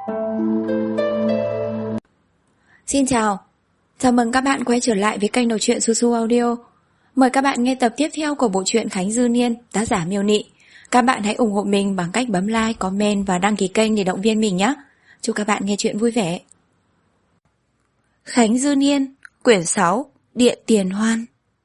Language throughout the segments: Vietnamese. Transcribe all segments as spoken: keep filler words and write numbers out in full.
Xin chào, chào mừng các bạn quay trở lại với kênh đọc truyện Su Su Audio. Mời các bạn nghe tập tiếp theo của bộ truyện Khánh Dư Niên, tác giả Miêu Nị. Các bạn hãy ủng hộ mình bằng cách bấm like, comment và đăng ký kênh để động viên mình nhé. Chúc các bạn nghe truyện vui vẻ. Khánh Dư Niên, quyển sáu, Điện Tiền Hoan.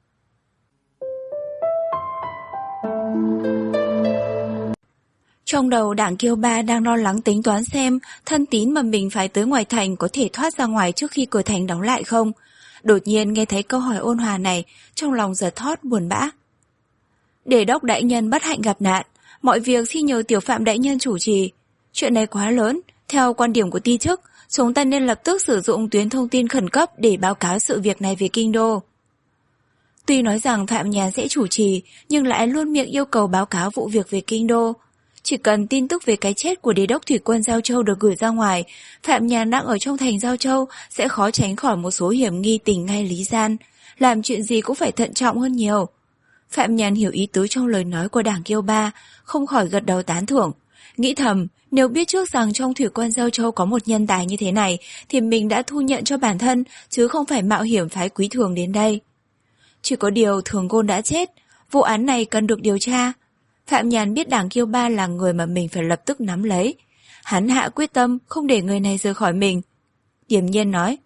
Trong đầu Đảng Kiêu Ba đang lo lắng tính toán xem thân tín mà mình phải tới ngoài thành có thể thoát ra ngoài trước khi cửa thành đóng lại không. Đột nhiên nghe thấy câu hỏi ôn hòa này, trong lòng giật thót buồn bã. Đề đốc đại nhân bất hạnh gặp nạn, mọi việc xin nhờ tiểu phạm đại nhân chủ trì. Chuyện này quá lớn, theo quan điểm của ty chức, chúng ta nên lập tức sử dụng tuyến thông tin khẩn cấp để báo cáo sự việc này về kinh đô. Tuy nói rằng Phạm Nhàn sẽ chủ trì, nhưng lại luôn miệng yêu cầu báo cáo vụ việc về kinh đô. Chỉ cần tin tức về cái chết của đế đốc thủy quân Giao Châu được gửi ra ngoài, Phạm Nhàn đang ở trong thành Giao Châu sẽ khó tránh khỏi một số hiểm nghi tình ngay lý gian, làm chuyện gì cũng phải thận trọng hơn nhiều. Phạm Nhàn hiểu ý tứ trong lời nói của Đảng Kiêu Ba, không khỏi gật đầu tán thưởng, nghĩ thầm nếu biết trước rằng trong thủy quân Giao Châu có một nhân tài như thế này thì mình đã thu nhận cho bản thân chứ không phải mạo hiểm phái Quý Thường đến đây. Chỉ có điều Thường Côn đã chết, vụ án này cần được điều tra. Phạm Nhàn biết Đảng Kiêu Ba là người mà mình phải lập tức nắm lấy. Hắn hạ quyết tâm không để người này rời khỏi mình. Điềm nhiên nói,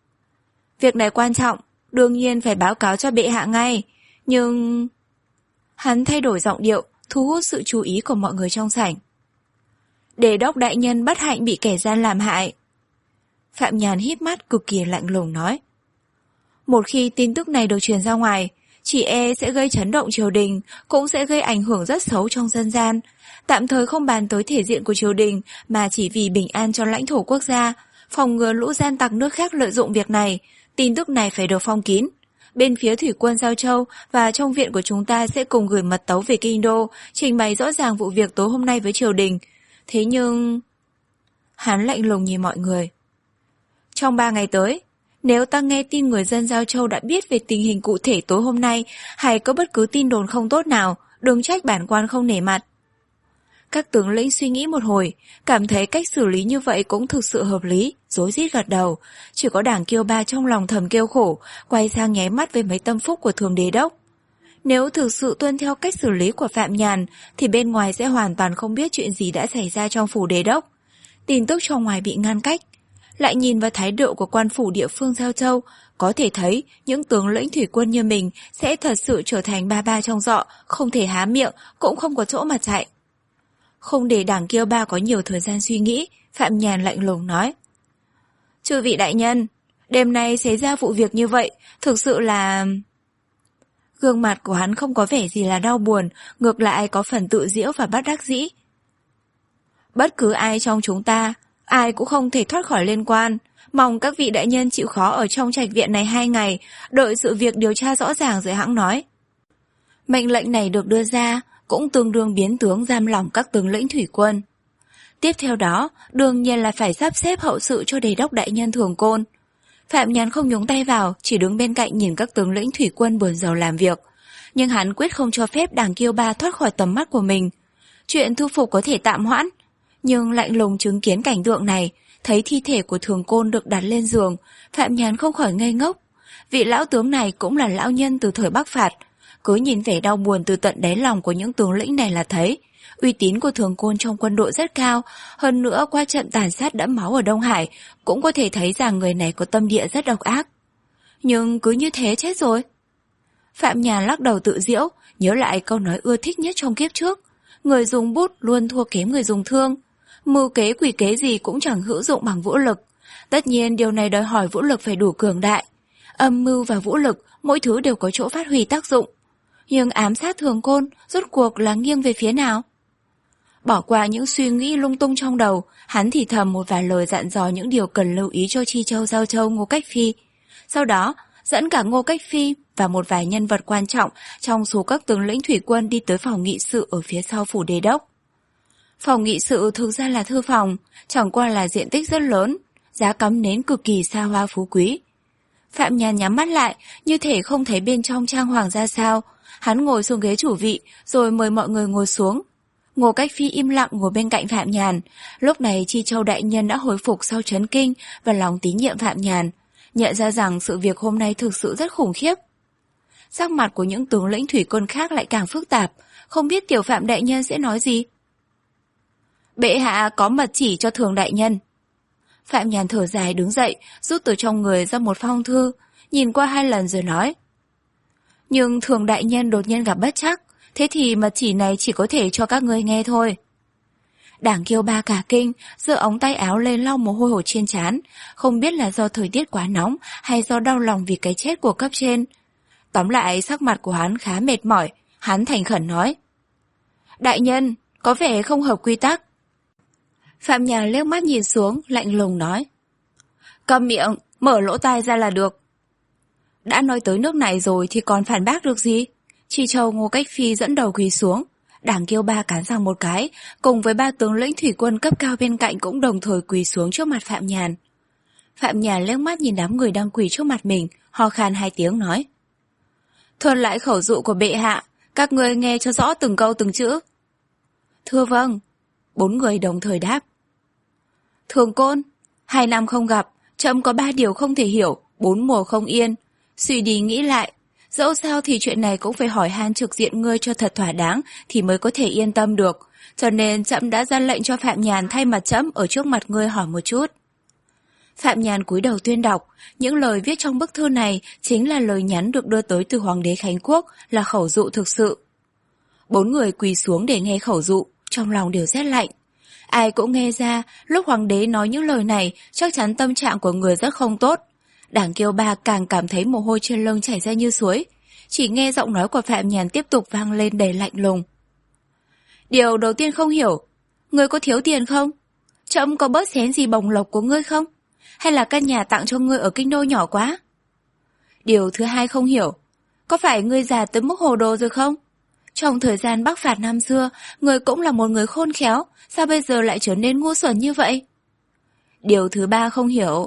việc này quan trọng, đương nhiên phải báo cáo cho bệ hạ ngay. Nhưng... Hắn thay đổi giọng điệu, thu hút sự chú ý của mọi người trong sảnh. Đề đốc đại nhân bất hạnh bị kẻ gian làm hại. Phạm Nhàn híp mắt cực kỳ lạnh lùng nói, một khi tin tức này được truyền ra ngoài, chỉ e sẽ gây chấn động triều đình, cũng sẽ gây ảnh hưởng rất xấu trong dân gian. Tạm thời không bàn tới thể diện của triều đình, mà chỉ vì bình an cho lãnh thổ quốc gia, phòng ngừa lũ gian tặc nước khác lợi dụng việc này, tin tức này phải được phong kín. Bên phía thủy quân Giao Châu và trong viện của chúng ta sẽ cùng gửi mật tấu về kinh đô, trình bày rõ ràng vụ việc tối hôm nay với triều đình. Thế nhưng... Hắn lạnh lùng nhìn mọi người. Trong ba ngày tới, nếu ta nghe tin người dân Giao Châu đã biết về tình hình cụ thể tối hôm nay, hay có bất cứ tin đồn không tốt nào, đừng trách bản quan không nể mặt. Các tướng lĩnh suy nghĩ một hồi, cảm thấy cách xử lý như vậy cũng thực sự hợp lý, rối rít gật đầu. Chỉ có Đảng Kiêu Ba trong lòng thầm kêu khổ, quay sang nháy mắt với mấy tâm phúc của Thường Đế Đốc. Nếu thực sự tuân theo cách xử lý của Phạm Nhàn, thì bên ngoài sẽ hoàn toàn không biết chuyện gì đã xảy ra trong phủ Đế Đốc. Tin tức trong ngoài bị ngăn cách. Lại nhìn vào thái độ của quan phủ địa phương Giao Châu, có thể thấy những tướng lĩnh thủy quân như mình sẽ thật sự trở thành ba ba trong dọ, không thể há miệng, cũng không có chỗ mà chạy. Không để Đảng Kiêu Ba có nhiều thời gian suy nghĩ, Phạm Nhàn lạnh lùng nói, chư vị đại nhân, đêm nay xảy ra vụ việc như vậy, thực sự là... Gương mặt của hắn không có vẻ gì là đau buồn, ngược lại có phần tự giễu và bất đắc dĩ. Bất cứ ai trong chúng ta, ai cũng không thể thoát khỏi liên quan. Mong các vị đại nhân chịu khó ở trong trạch viện này hai ngày, đợi sự việc điều tra rõ ràng rồi hãng nói. Mệnh lệnh này được đưa ra, cũng tương đương biến tướng giam lỏng các tướng lĩnh thủy quân. Tiếp theo đó, đương nhiên là phải sắp xếp hậu sự cho đề đốc đại nhân Thường Côn. Phạm Nhàn không nhúng tay vào, chỉ đứng bên cạnh nhìn các tướng lĩnh thủy quân buồn rầu làm việc. Nhưng hắn quyết không cho phép Đảng Kiêu Ba thoát khỏi tầm mắt của mình. Chuyện thu phục có thể tạm hoãn, nhưng lạnh lùng chứng kiến cảnh tượng này, thấy thi thể của Thường Côn được đặt lên giường, Phạm Nhàn không khỏi ngây ngốc. Vị lão tướng này cũng là lão nhân từ thời Bắc Phạt, cứ nhìn vẻ đau buồn từ tận đáy lòng của những tướng lĩnh này là thấy uy tín của Thường Côn trong quân đội rất cao. Hơn nữa qua trận tàn sát đẫm máu ở Đông Hải, cũng có thể thấy rằng người này có tâm địa rất độc ác. Nhưng cứ như thế chết rồi. Phạm Nhàn lắc đầu tự giễu, nhớ lại câu nói ưa thích nhất trong kiếp trước, người dùng bút luôn thua kém người dùng thương. Mưu kế quỷ kế gì cũng chẳng hữu dụng bằng vũ lực. Tất nhiên điều này đòi hỏi vũ lực phải đủ cường đại. Âm mưu và vũ lực, mỗi thứ đều có chỗ phát huy tác dụng. Nhưng ám sát Thường Côn, rốt cuộc là nghiêng về phía nào? Bỏ qua những suy nghĩ lung tung trong đầu, hắn thì thầm một vài lời dặn dò những điều cần lưu ý cho Chi Châu, Giao Châu, Ngô Cách Phi. Sau đó, dẫn cả Ngô Cách Phi và một vài nhân vật quan trọng trong số các tướng lĩnh thủy quân đi tới phòng nghị sự ở phía sau phủ Đế Đốc. Phòng nghị sự thực ra là thư phòng, chẳng qua là diện tích rất lớn, giá cắm nến cực kỳ xa hoa phú quý. Phạm Nhàn nhắm mắt lại, như thể không thấy bên trong trang hoàng ra sao. Hắn ngồi xuống ghế chủ vị, rồi mời mọi người ngồi xuống. Ngô Cách Phi im lặng ngồi bên cạnh Phạm Nhàn. Lúc này Chi Châu đại nhân đã hồi phục sau chấn kinh và lòng tín nhiệm Phạm Nhàn, nhận ra rằng sự việc hôm nay thực sự rất khủng khiếp. Sắc mặt của những tướng lĩnh thủy quân khác lại càng phức tạp, không biết tiểu Phạm đại nhân sẽ nói gì. Bệ hạ có mật chỉ cho Thường đại nhân. Phạm Nhàn thở dài đứng dậy, rút từ trong người ra một phong thư, nhìn qua hai lần rồi nói. Nhưng Thường đại nhân đột nhiên gặp bất trắc, thế thì mật chỉ này chỉ có thể cho các ngươi nghe thôi. Đảng Kiêu Ba cả kinh, giơ ống tay áo lên lau mồ hôi hột trên trán, không biết là do thời tiết quá nóng hay do đau lòng vì cái chết của cấp trên. Tóm lại sắc mặt của hắn khá mệt mỏi, hắn thành khẩn nói. Đại nhân, có vẻ không hợp quy tắc. Phạm Nhàn liếc mắt nhìn xuống, lạnh lùng nói. Câm miệng, mở lỗ tai ra là được. Đã nói tới nước này rồi thì còn phản bác được gì? Chi Châu Ngô Cách Phi dẫn đầu quỳ xuống. Đảng Kiêu Ba cắn răng một cái, cùng với ba tướng lĩnh thủy quân cấp cao bên cạnh cũng đồng thời quỳ xuống trước mặt Phạm Nhàn. Phạm Nhàn liếc mắt nhìn đám người đang quỳ trước mặt mình, ho khan hai tiếng nói. Thuần lại khẩu dụ của bệ hạ, các ngươi nghe cho rõ từng câu từng chữ. Thưa vâng. Bốn người đồng thời đáp. Thường Côn, hai năm không gặp, trẫm có ba điều không thể hiểu, bốn mùa không yên. Suy đi nghĩ lại, dẫu sao thì chuyện này cũng phải hỏi han trực diện ngươi cho thật thỏa đáng thì mới có thể yên tâm được. Cho nên trẫm đã ra lệnh cho Phạm Nhàn thay mặt trẫm ở trước mặt ngươi hỏi một chút. Phạm Nhàn cúi đầu tuyên đọc, những lời viết trong bức thư này chính là lời nhắn được đưa tới từ Hoàng đế Khánh Quốc, là khẩu dụ thực sự. Bốn người quỳ xuống để nghe khẩu dụ, trong lòng đều rét lạnh. Ai cũng nghe ra, lúc Hoàng đế nói những lời này, chắc chắn tâm trạng của người rất không tốt. Đảng Kiêu Ba càng cảm thấy mồ hôi trên lưng chảy ra như suối. Chỉ nghe giọng nói của Phạm Nhàn tiếp tục vang lên đầy lạnh lùng. Điều đầu tiên không hiểu, ngươi có thiếu tiền không? Trẫm có bớt xén gì bồng lộc của ngươi không? Hay là căn nhà tặng cho ngươi ở kinh đô nhỏ quá? Điều thứ hai không hiểu, có phải ngươi già tới mức hồ đồ rồi không? Trong thời gian Bắc phạt năm xưa, ngươi cũng là một người khôn khéo, sao bây giờ lại trở nên ngu xuẩn như vậy? Điều thứ ba không hiểu.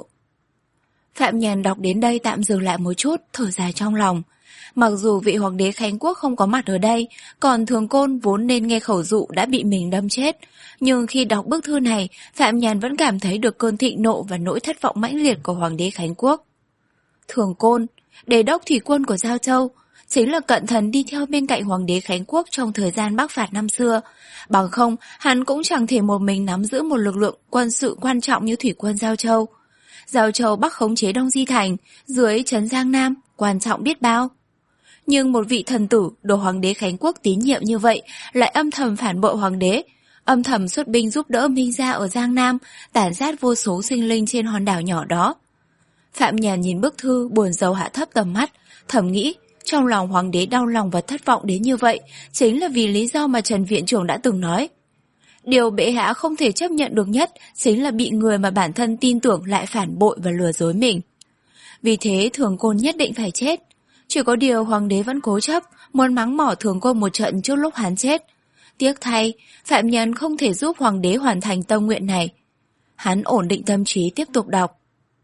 Phạm Nhàn đọc đến đây tạm dừng lại một chút, thở dài trong lòng. Mặc dù vị Hoàng đế Khánh Quốc không có mặt ở đây, còn Thường Côn vốn nên nghe khẩu dụ đã bị mình đâm chết. Nhưng khi đọc bức thư này, Phạm Nhàn vẫn cảm thấy được cơn thịnh nộ và nỗi thất vọng mãnh liệt của Hoàng đế Khánh Quốc. Thường Côn, đề đốc thủy quân của Giao Châu, chính là cận thần đi theo bên cạnh Hoàng đế Khánh Quốc trong thời gian Bắc phạt năm xưa. Bằng không, hắn cũng chẳng thể một mình nắm giữ một lực lượng quân sự quan trọng như thủy quân Giao Châu. Giao Châu Bắc khống chế Đông Di Thành, dưới trấn Giang Nam, quan trọng biết bao. Nhưng một vị thần tử được Hoàng đế Khánh Quốc tín nhiệm như vậy lại âm thầm phản bội Hoàng đế, âm thầm xuất binh giúp đỡ Minh Gia ở Giang Nam, tàn sát vô số sinh linh trên hòn đảo nhỏ đó. Phạm Nhàn nhìn bức thư buồn rầu hạ thấp tầm mắt, thầm nghĩ trong lòng Hoàng đế đau lòng và thất vọng đến như vậy chính là vì lý do mà Trần Viện Trưởng đã từng nói. Điều bệ hạ không thể chấp nhận được nhất chính là bị người mà bản thân tin tưởng lại phản bội và lừa dối mình. Vì thế Thường Côn nhất định phải chết. Chỉ có điều Hoàng đế vẫn cố chấp, muốn mắng mỏ Thường Côn một trận trước lúc hắn chết. Tiếc thay, Phạm Nhàn không thể giúp Hoàng đế hoàn thành tâm nguyện này. Hắn ổn định tâm trí tiếp tục đọc.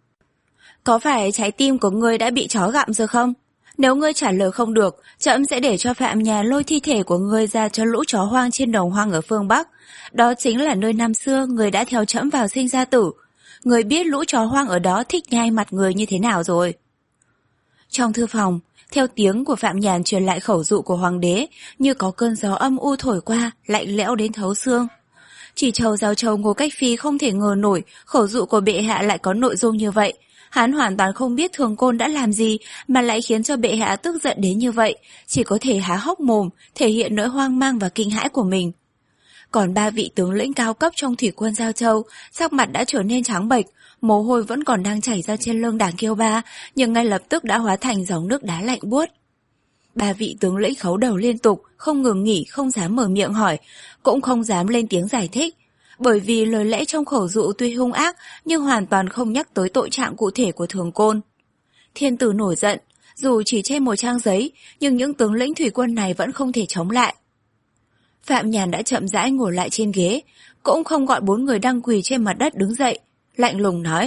Có phải trái tim của ngươi đã bị chó gặm rồi không? Nếu ngươi trả lời không được, trẫm sẽ để cho Phạm Nhàn lôi thi thể của ngươi ra cho lũ chó hoang trên đồng hoang ở phương Bắc. Đó chính là nơi năm xưa ngươi đã theo trẫm vào sinh ra tử. Ngươi biết lũ chó hoang ở đó thích nhai mặt người như thế nào rồi. Trong thư phòng, theo tiếng của Phạm Nhàn truyền lại khẩu dụ của Hoàng đế, như có cơn gió âm u thổi qua, lạnh lẽo đến thấu xương. Chỉ Châu Giao Châu Ngô Cách Phi không thể ngờ nổi khẩu dụ của bệ hạ lại có nội dung như vậy. Hắn hoàn toàn không biết Thường Côn đã làm gì mà lại khiến cho bệ hạ tức giận đến như vậy, chỉ có thể há hốc mồm, thể hiện nỗi hoang mang và kinh hãi của mình. Còn ba vị tướng lĩnh cao cấp trong thủy quân Giao Châu, sắc mặt đã trở nên trắng bệch, mồ hôi vẫn còn đang chảy ra trên lưng Đảng Kiêu Ba, nhưng ngay lập tức đã hóa thành dòng nước đá lạnh buốt. Ba vị tướng lĩnh khấu đầu liên tục, không ngừng nghỉ, không dám mở miệng hỏi, cũng không dám lên tiếng giải thích. Bởi vì lời lẽ trong khẩu dụ tuy hung ác nhưng hoàn toàn không nhắc tới tội trạng cụ thể của Thường Côn. Thiên tử nổi giận, dù chỉ trên một trang giấy nhưng những tướng lĩnh thủy quân này vẫn không thể chống lại. Phạm Nhàn đã chậm rãi ngồi lại trên ghế, cũng không gọi bốn người đang quỳ trên mặt đất đứng dậy, lạnh lùng nói.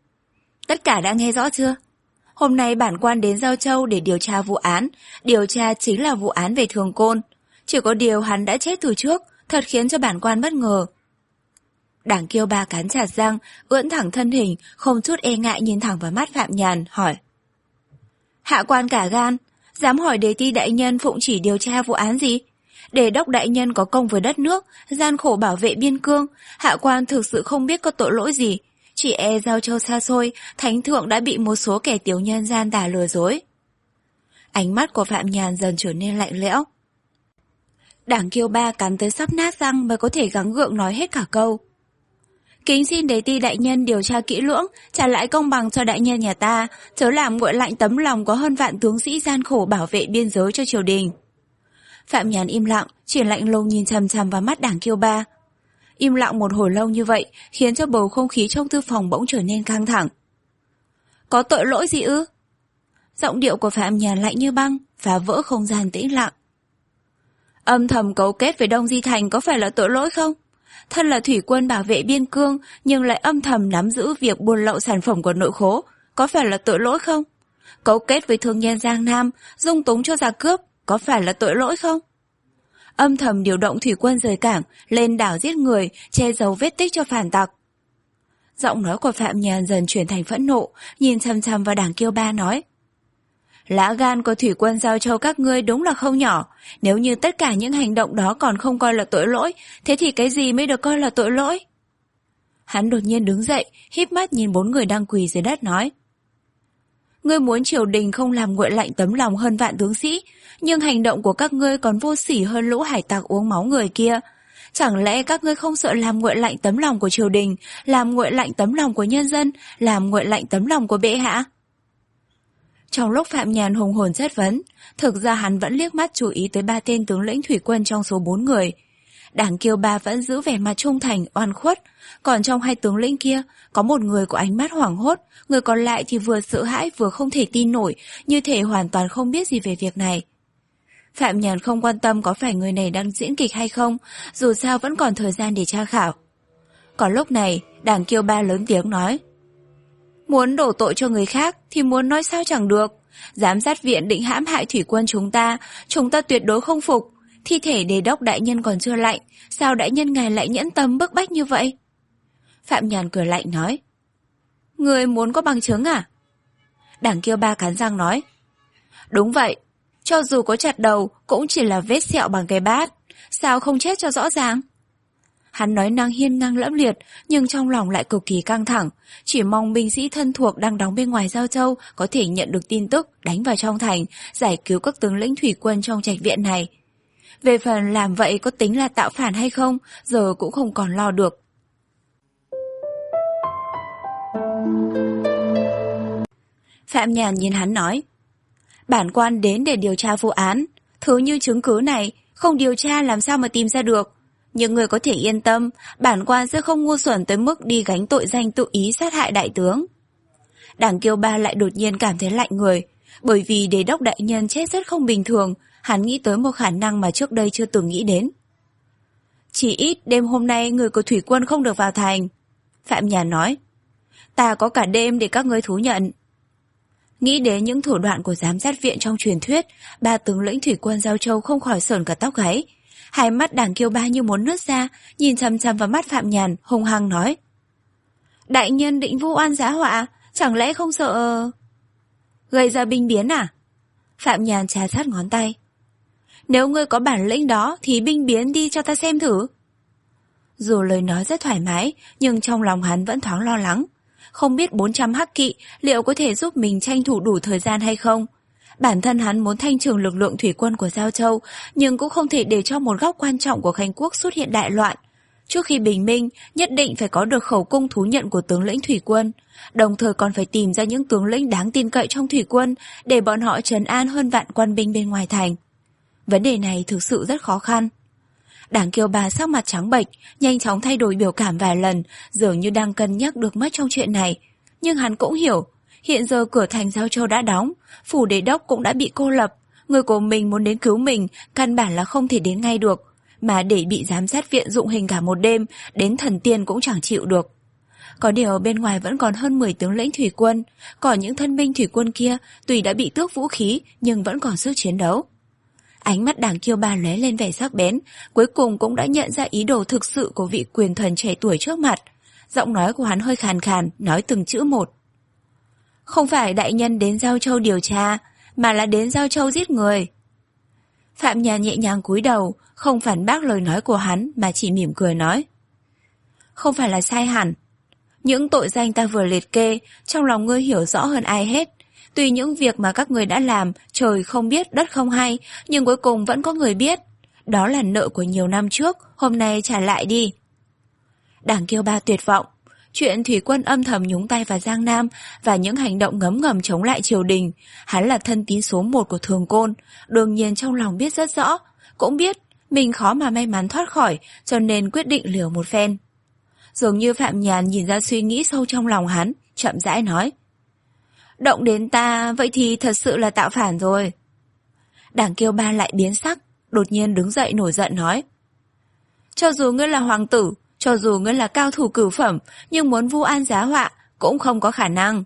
Tất cả đã nghe rõ chưa? Hôm nay bản quan đến Giao Châu để điều tra vụ án, điều tra chính là vụ án về Thường Côn. Chỉ có điều hắn đã chết từ trước, thật khiến cho bản quan bất ngờ. Đảng Kiêu Ba cắn chặt răng, ưỡn thẳng thân hình, không chút e ngại nhìn thẳng vào mắt Phạm Nhàn, hỏi. Hạ quan cả gan, dám hỏi Đế Ti đại nhân phụng chỉ điều tra vụ án gì? Đề đốc đại nhân có công với đất nước, gian khổ bảo vệ biên cương, hạ quan thực sự không biết có tội lỗi gì. Chỉ e giao châu xa xôi, thánh thượng đã bị một số kẻ tiểu nhân gian tà lừa dối. Ánh mắt của Phạm Nhàn dần trở nên lạnh lẽo. Đảng Kiêu Ba cắn tới sắp nát răng mới có thể gắng gượng nói hết cả câu. Kính xin Đế Ti đại nhân điều tra kỹ lưỡng, trả lại công bằng cho đại nhân nhà ta, chớ làm nguội lạnh tấm lòng có hơn vạn tướng sĩ gian khổ bảo vệ biên giới cho triều đình. Phạm Nhàn im lặng, chỉ lạnh lùng nhìn chằm chằm vào mắt Đảng Kiêu Ba. Im lặng một hồi lâu như vậy, khiến cho bầu không khí trong thư phòng bỗng trở nên căng thẳng. Có tội lỗi gì ư? Giọng điệu của Phạm Nhàn lạnh như băng, phá vỡ không gian tĩnh lặng. Âm thầm cấu kết với Đông Di Thành có phải là tội lỗi không? Thân là thủy quân bảo vệ biên cương, nhưng lại âm thầm nắm giữ việc buôn lậu sản phẩm của nội khố, có phải là tội lỗi không? Cấu kết với thương nhân Giang Nam, dung túng cho giặc cướp, có phải là tội lỗi không? Âm thầm điều động thủy quân rời cảng, lên đảo giết người, che giấu vết tích cho phản tặc. Giọng nói của Phạm Nhàn dần chuyển thành phẫn nộ, nhìn chằm chằm vào Đảng Kiêu Ba nói. Lá gan của thủy quân Giao Châu các ngươi đúng là không nhỏ, nếu như tất cả những hành động đó còn không coi là tội lỗi, thế thì cái gì mới được coi là tội lỗi? Hắn đột nhiên đứng dậy, híp mắt nhìn bốn người đang quỳ dưới đất nói. Ngươi muốn triều đình không làm nguội lạnh tấm lòng hơn vạn tướng sĩ, nhưng hành động của các ngươi còn vô sỉ hơn lũ hải tặc uống máu người kia. Chẳng lẽ các ngươi không sợ làm nguội lạnh tấm lòng của triều đình, làm nguội lạnh tấm lòng của nhân dân, làm nguội lạnh tấm lòng của bệ hạ? Trong lúc Phạm Nhàn hùng hồn chất vấn, thực ra hắn vẫn liếc mắt chú ý tới ba tên tướng lĩnh thủy quân trong số bốn người. Đảng Kiêu Ba vẫn giữ vẻ mặt trung thành, oan khuất, còn trong hai tướng lĩnh kia, có một người có ánh mắt hoảng hốt, người còn lại thì vừa sợ hãi vừa không thể tin nổi, như thể hoàn toàn không biết gì về việc này. Phạm Nhàn không quan tâm có phải người này đang diễn kịch hay không, dù sao vẫn còn thời gian để tra khảo. Còn lúc này, Đảng Kiêu Ba lớn tiếng nói. Muốn đổ tội cho người khác thì muốn nói sao chẳng được. Giám sát viện định hãm hại thủy quân chúng ta, chúng ta tuyệt đối không phục. Thi thể Đế đốc đại nhân còn chưa lạnh, sao đại nhân ngài lại nhẫn tâm bức bách như vậy? Phạm Nhàn cười lạnh nói. Người muốn có bằng chứng à? Đảng Kiêu Ba cắn răng nói. Đúng vậy, cho dù có chặt đầu cũng chỉ là vết sẹo bằng cái bát, sao không chết cho rõ ràng? Hắn nói năng hiên ngang lẫm liệt, nhưng trong lòng lại cực kỳ căng thẳng, chỉ mong binh sĩ thân thuộc đang đóng bên ngoài Giao Châu có thể nhận được tin tức, đánh vào trong thành, giải cứu các tướng lĩnh thủy quân trong trạch viện này. Về phần làm vậy có tính là tạo phản hay không, giờ cũng không còn lo được. Phạm Nhàn nhìn hắn nói. Bản quan đến để điều tra vụ án, thứ như chứng cứ này, không điều tra làm sao mà tìm ra được. Nhưng người có thể yên tâm, bản quan sẽ không ngu xuẩn tới mức đi gánh tội danh tự ý sát hại đại tướng. Đảng Kiêu Ba lại đột nhiên cảm thấy lạnh người, bởi vì Đế đốc đại nhân chết rất không bình thường, hắn nghĩ tới một khả năng mà trước đây chưa từng nghĩ đến. Chỉ ít đêm hôm nay người của thủy quân không được vào thành. Phạm Nhàn nói. Ta có cả đêm để các ngươi thú nhận. Nghĩ đến những thủ đoạn của giám sát viện trong truyền thuyết, ba tướng lĩnh thủy quân Giao Châu không khỏi sởn cả tóc gáy. Hai mắt Đảng Kiêu Ba như muốn nứt ra, nhìn chằm chằm vào mắt Phạm Nhàn, hung hăng nói. Đại nhân định vu oan giá họa, chẳng lẽ không sợ... Gây ra binh biến à? Phạm Nhàn trà sát ngón tay. Nếu ngươi có bản lĩnh đó thì binh biến đi cho ta xem thử. Dù lời nói rất thoải mái, nhưng trong lòng hắn vẫn thoáng lo lắng. Không biết bốn trăm hắc kỵ liệu có thể giúp mình tranh thủ đủ thời gian hay không? Bản thân hắn muốn thanh trừng lực lượng thủy quân của Giao Châu, nhưng cũng không thể để cho một góc quan trọng của Khánh Quốc xuất hiện đại loạn. Trước khi bình minh, nhất định phải có được khẩu cung thú nhận của tướng lĩnh thủy quân, đồng thời còn phải tìm ra những tướng lĩnh đáng tin cậy trong thủy quân để bọn họ trấn an hơn vạn quan binh bên ngoài thành. Vấn đề này thực sự rất khó khăn. Đảng Kiêu Ba sắc mặt trắng bệch, nhanh chóng thay đổi biểu cảm vài lần, dường như đang cân nhắc được mất trong chuyện này. Nhưng hắn cũng hiểu, hiện giờ cửa thành Giao Châu đã đóng, phủ đế đốc cũng đã bị cô lập, người của mình muốn đến cứu mình căn bản là không thể đến ngay được, mà để bị giám sát viện dụng hình cả một đêm, đến thần tiên cũng chẳng chịu được. Có điều bên ngoài vẫn còn hơn mười tướng lĩnh thủy quân, còn những thân binh thủy quân kia tuy đã bị tước vũ khí nhưng vẫn còn sức chiến đấu. Ánh mắt Đảng Kiêu Ba lóe lên vẻ sắc bén, cuối cùng cũng đã nhận ra ý đồ thực sự của vị quyền thần trẻ tuổi trước mặt. Giọng nói của hắn hơi khàn khàn, nói từng chữ một. Không phải đại nhân đến Giao Châu điều tra, mà là đến Giao Châu giết người. Phạm Nhàn nhẹ nhàng cúi đầu, không phản bác lời nói của hắn mà chỉ mỉm cười nói. Không phải là sai hẳn. Những tội danh ta vừa liệt kê, trong lòng ngươi hiểu rõ hơn ai hết. Tuy những việc mà các người đã làm, trời không biết, đất không hay, nhưng cuối cùng vẫn có người biết. Đó là nợ của nhiều năm trước, hôm nay trả lại đi. Đảng Kiêu Ba tuyệt vọng. Chuyện thủy quân âm thầm nhúng tay vào Giang Nam và những hành động ngấm ngầm chống lại triều đình. Hắn là thân tín số một của Thường Côn, đương nhiên trong lòng biết rất rõ. Cũng biết mình khó mà may mắn thoát khỏi, cho nên quyết định liều một phen. Dường như Phạm Nhàn nhìn ra suy nghĩ sâu trong lòng hắn, chậm rãi nói. Động đến ta, vậy thì thật sự là tạo phản rồi. Đảng Kiêu Ba lại biến sắc, đột nhiên đứng dậy nổi giận nói. Cho dù ngươi là hoàng tử, cho dù ngươi là cao thủ cửu phẩm, nhưng muốn vu an giá họa cũng không có khả năng.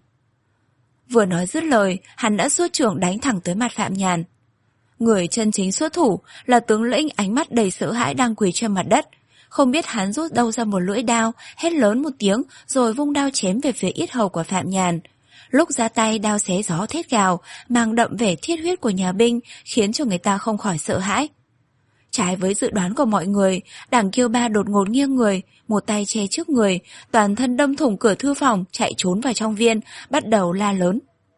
Vừa nói dứt lời, hắn đã xuất trưởng đánh thẳng tới mặt Phạm Nhàn. Người chân chính xuất thủ là tướng lĩnh ánh mắt đầy sợ hãi đang quỳ trên mặt đất. Không biết hắn rút đâu ra một lưỡi đao, hét lớn một tiếng rồi vung đao chém về phía yết hầu của Phạm Nhàn. Lúc ra tay đao xé gió thét gào, mang đậm vẻ thiết huyết của nhà binh, khiến cho người ta không khỏi sợ hãi. Trái với dự đoán của mọi người, Đảng Kiêu Ba đột ngột nghiêng người, một tay che trước người, toàn thân đâm thủng cửa thư phòng, chạy trốn vào trong viên, bắt đầu la lớn.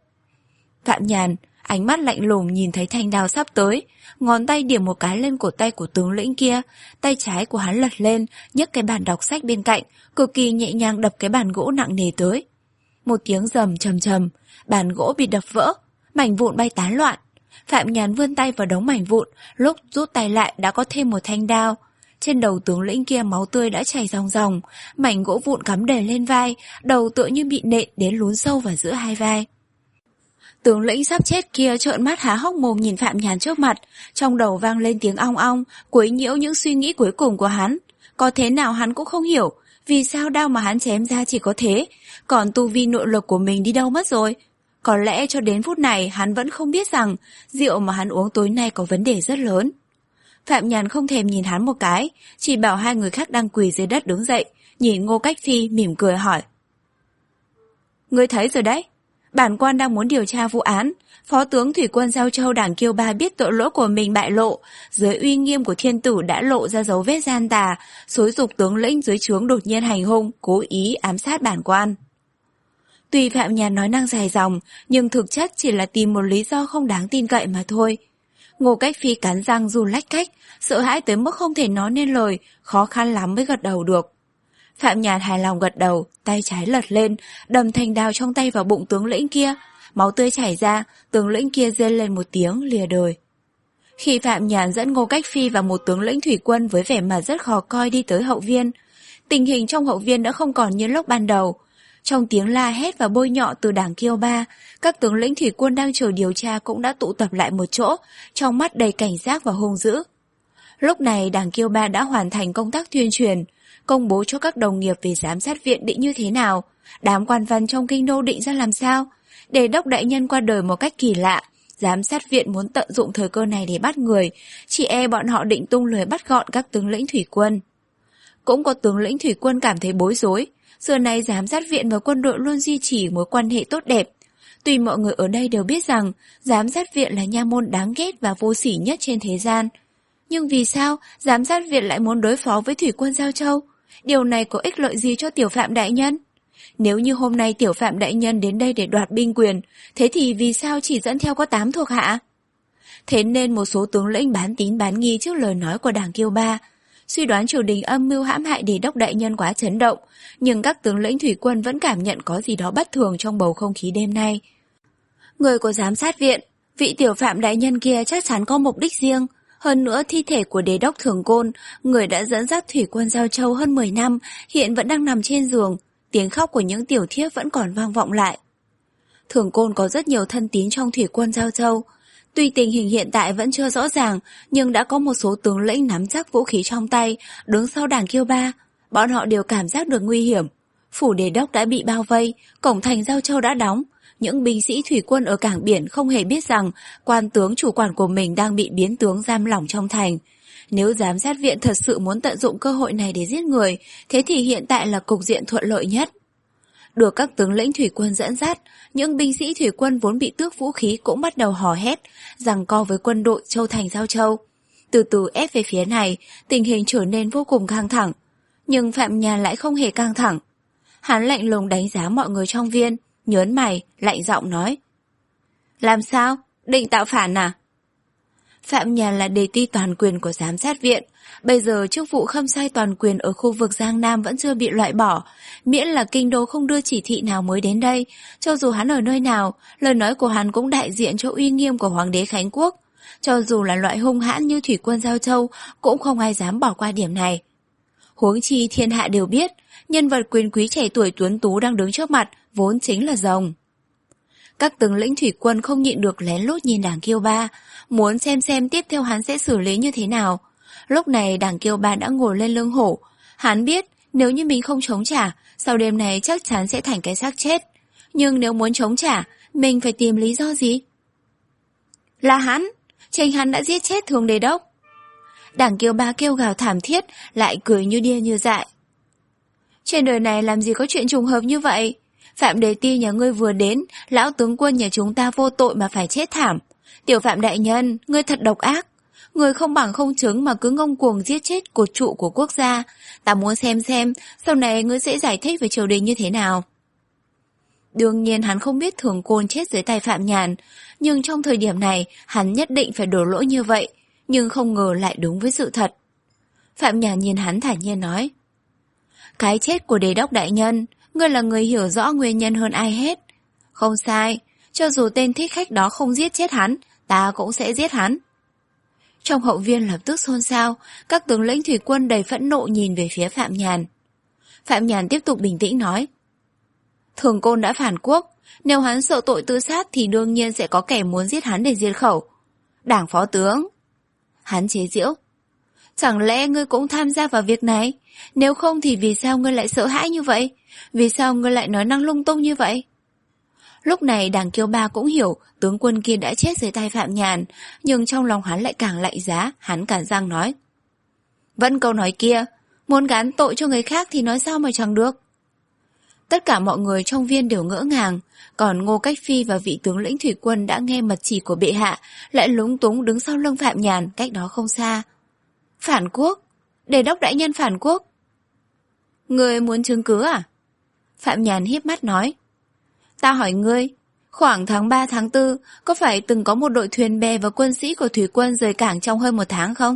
Phạm Nhàn, ánh mắt lạnh lùng nhìn thấy thanh đao sắp tới, ngón tay điểm một cái lên cổ tay của tướng lĩnh kia, tay trái của hắn lật lên, nhấc cái bàn đọc sách bên cạnh, cực kỳ nhẹ nhàng đập cái bàn gỗ nặng nề tới. Một tiếng rầm trầm trầm, bàn gỗ bị đập vỡ, mảnh vụn bay tán loạn. Phạm Nhàn vươn tay vào đống mảnh vụn, lúc rút tay lại đã có thêm một thanh đao. Trên đầu tướng lĩnh kia máu tươi đã chảy ròng ròng, mảnh gỗ vụn cắm đầy lên vai, đầu tựa như bị nện đến lún sâu vào giữa hai vai. Tướng lĩnh sắp chết kia trợn mắt há hốc mồm nhìn Phạm Nhàn trước mặt, trong đầu vang lên tiếng ong ong, quấy nhiễu những suy nghĩ cuối cùng của hắn. Có thế nào hắn cũng không hiểu, vì sao đao mà hắn chém ra chỉ có thế, còn tu vi nội lực của mình đi đâu mất rồi. Có lẽ cho đến phút này hắn vẫn không biết rằng rượu mà hắn uống tối nay có vấn đề rất lớn. Phạm Nhàn không thèm nhìn hắn một cái, chỉ bảo hai người khác đang quỳ dưới đất đứng dậy, nhìn Ngô Cách Phi mỉm cười hỏi. Ngươi thấy rồi đấy, bản quan đang muốn điều tra vụ án, phó tướng thủy quân Giao Châu Đảng Kiêu Ba biết tội lỗi của mình bại lộ, dưới uy nghiêm của thiên tử đã lộ ra dấu vết gian tà, xúi giục tướng lĩnh dưới trướng đột nhiên hành hung, cố ý ám sát bản quan. Tuy Phạm Nhàn nói năng dài dòng, nhưng thực chất chỉ là tìm một lý do không đáng tin cậy mà thôi. Ngô Cách Phi cắn răng run lách cách, sợ hãi tới mức không thể nói nên lời, khó khăn lắm mới gật đầu được. Phạm Nhàn hài lòng gật đầu, tay trái lật lên, đâm thanh đao trong tay vào bụng tướng lĩnh kia. Máu tươi chảy ra, tướng lĩnh kia rên lên một tiếng lìa đời. Khi Phạm Nhàn dẫn Ngô Cách Phi và một tướng lĩnh thủy quân với vẻ mặt rất khó coi đi tới hậu viên, tình hình trong hậu viên đã không còn như lúc ban đầu. Trong tiếng la hét và bôi nhọ từ Đảng Kiêu Ba, các tướng lĩnh thủy quân đang chờ điều tra cũng đã tụ tập lại một chỗ, trong mắt đầy cảnh giác và hung dữ. Lúc này Đảng Kiêu Ba đã hoàn thành công tác tuyên truyền, công bố cho các đồng nghiệp về giám sát viện định như thế nào, đám quan văn trong kinh đô định ra làm sao. Đề đốc đại nhân qua đời một cách kỳ lạ, giám sát viện muốn tận dụng thời cơ này để bắt người, chỉ e bọn họ định tung lưới bắt gọn các tướng lĩnh thủy quân. Cũng có tướng lĩnh thủy quân cảm thấy bối rối. Xưa nay giám sát viện và quân đội luôn duy trì mối quan hệ tốt đẹp. Tuy mọi người ở đây đều biết rằng giám sát viện là nha môn đáng ghét và vô sỉ nhất trên thế gian. Nhưng vì sao giám sát viện lại muốn đối phó với thủy quân Giao Châu? Điều này có ích lợi gì cho Tiểu Phạm đại nhân? Nếu như hôm nay Tiểu Phạm đại nhân đến đây để đoạt binh quyền, thế thì vì sao chỉ dẫn theo có tám thuộc hạ? Thế nên một số tướng lĩnh bán tín bán nghi trước lời nói của Đảng Kiêu Ba, suy đoán triều đình âm mưu hãm hại Đề đốc đại nhân quá chấn động, nhưng các tướng lĩnh thủy quân vẫn cảm nhận có gì đó bất thường trong bầu không khí đêm nay. Người của giám sát viện, vị Tiểu Phạm đại nhân kia chắc chắn có mục đích riêng. Hơn nữa thi thể của Đế đốc Thường Côn, người đã dẫn dắt thủy quân Giao Châu hơn mười năm, hiện vẫn đang nằm trên giường, tiếng khóc của những tiểu thiếp vẫn còn vang vọng lại. Thường Côn có rất nhiều thân tín trong thủy quân Giao Châu. Tuy tình hình hiện tại vẫn chưa rõ ràng, nhưng đã có một số tướng lĩnh nắm chắc vũ khí trong tay, đứng sau Đảng Kiêu Ba. Bọn họ đều cảm giác được nguy hiểm. Phủ Đế đốc đã bị bao vây, cổng thành Giao Châu đã đóng, những binh sĩ thủy quân ở cảng biển không hề biết rằng quan tướng chủ quản của mình đang bị biến tướng giam lỏng trong thành. Nếu giám sát viện thật sự muốn tận dụng cơ hội này để giết người, thế thì hiện tại là cục diện thuận lợi nhất. Được các tướng lĩnh thủy quân dẫn dắt, những binh sĩ thủy quân vốn bị tước vũ khí cũng bắt đầu hò hét, giằng co với quân đội Châu Thành Giao Châu. Từ từ ép về phía này, tình hình trở nên vô cùng căng thẳng. Nhưng Phạm Nhàn lại không hề căng thẳng. Hắn lạnh lùng đánh giá mọi người trong viên, nhớn mày, lạnh giọng nói. Làm sao? Định tạo phản à? Phạm Nhàn là đề ti toàn quyền của giám sát viện. Bây giờ chức vụ khâm sai toàn quyền ở khu vực Giang Nam vẫn chưa bị loại bỏ. Miễn là kinh đô không đưa chỉ thị nào mới đến đây, cho dù hắn ở nơi nào, lời nói của hắn cũng đại diện cho uy nghiêm của Hoàng đế Khánh Quốc. Cho dù là loại hung hãn như thủy quân Giao Châu, cũng không ai dám bỏ qua điểm này. Huống chi thiên hạ đều biết, nhân vật quyền quý trẻ tuổi tuấn tú đang đứng trước mặt vốn chính là rồng. Các tướng lĩnh thủy quân không nhịn được lén lút nhìn Đảng Kiêu Ba, muốn xem xem tiếp theo hắn sẽ xử lý như thế nào. Lúc này Đảng Kiêu Ba đã ngồi lên lưng hổ. Hắn biết nếu như mình không chống trả, sau đêm này chắc chắn sẽ thành cái xác chết. Nhưng nếu muốn chống trả, mình phải tìm lý do gì? Là hắn! Chính hắn đã giết chết Thường Đề Đốc. Đảng Kiêu Ba kêu gào thảm thiết, lại cười như điên như dại. Trên đời này làm gì có chuyện trùng hợp như vậy? Phạm Đề Ti nhà ngươi vừa đến, lão tướng quân nhà chúng ta vô tội mà phải chết thảm. Tiểu Phạm đại nhân, ngươi thật độc ác. Ngươi không bằng không chứng mà cứ ngông cuồng giết chết cột trụ của quốc gia. Ta muốn xem xem, sau này ngươi sẽ giải thích với triều đình như thế nào. Đương nhiên hắn không biết Thường Côn chết dưới tay Phạm Nhàn, nhưng trong thời điểm này hắn nhất định phải đổ lỗi như vậy, nhưng không ngờ lại đúng với sự thật. Phạm Nhàn nhìn hắn thản nhiên nói. Cái chết của Đề Đốc đại nhân, ngươi là người hiểu rõ nguyên nhân hơn ai hết. Không sai, cho dù tên thích khách đó không giết chết hắn, ta cũng sẽ giết hắn. Trong hậu viên lập tức xôn xao, các tướng lĩnh thủy quân đầy phẫn nộ nhìn về phía Phạm Nhàn. Phạm Nhàn tiếp tục bình tĩnh nói. Thường Côn đã phản quốc, nếu hắn sợ tội tự sát thì đương nhiên sẽ có kẻ muốn giết hắn để diệt khẩu. Đảng phó tướng. Hắn chế giễu. Chẳng lẽ ngươi cũng tham gia vào việc này? Nếu không thì vì sao ngươi lại sợ hãi như vậy? Vì sao ngươi lại nói năng lung tung như vậy? Lúc này Đảng Kiêu Ba cũng hiểu tướng quân kia đã chết dưới tay Phạm Nhàn, nhưng trong lòng hắn lại càng lạnh giá, hắn cản răng nói. Vẫn câu nói kia, muốn gán tội cho người khác thì nói sao mà chẳng được. Tất cả mọi người trong viên đều ngỡ ngàng, còn Ngô Cách Phi và vị tướng lĩnh thủy quân đã nghe mật chỉ của bệ hạ, lại lúng túng đứng sau lưng Phạm Nhàn cách đó không xa. Phản quốc? Đề đốc đại nhân phản quốc? Ngươi muốn chứng cứ à? Phạm Nhàn híp mắt nói. Ta hỏi ngươi, khoảng tháng ba tháng tư, có phải từng có một đội thuyền bè và quân sĩ của thủy quân rời cảng trong hơn một tháng không?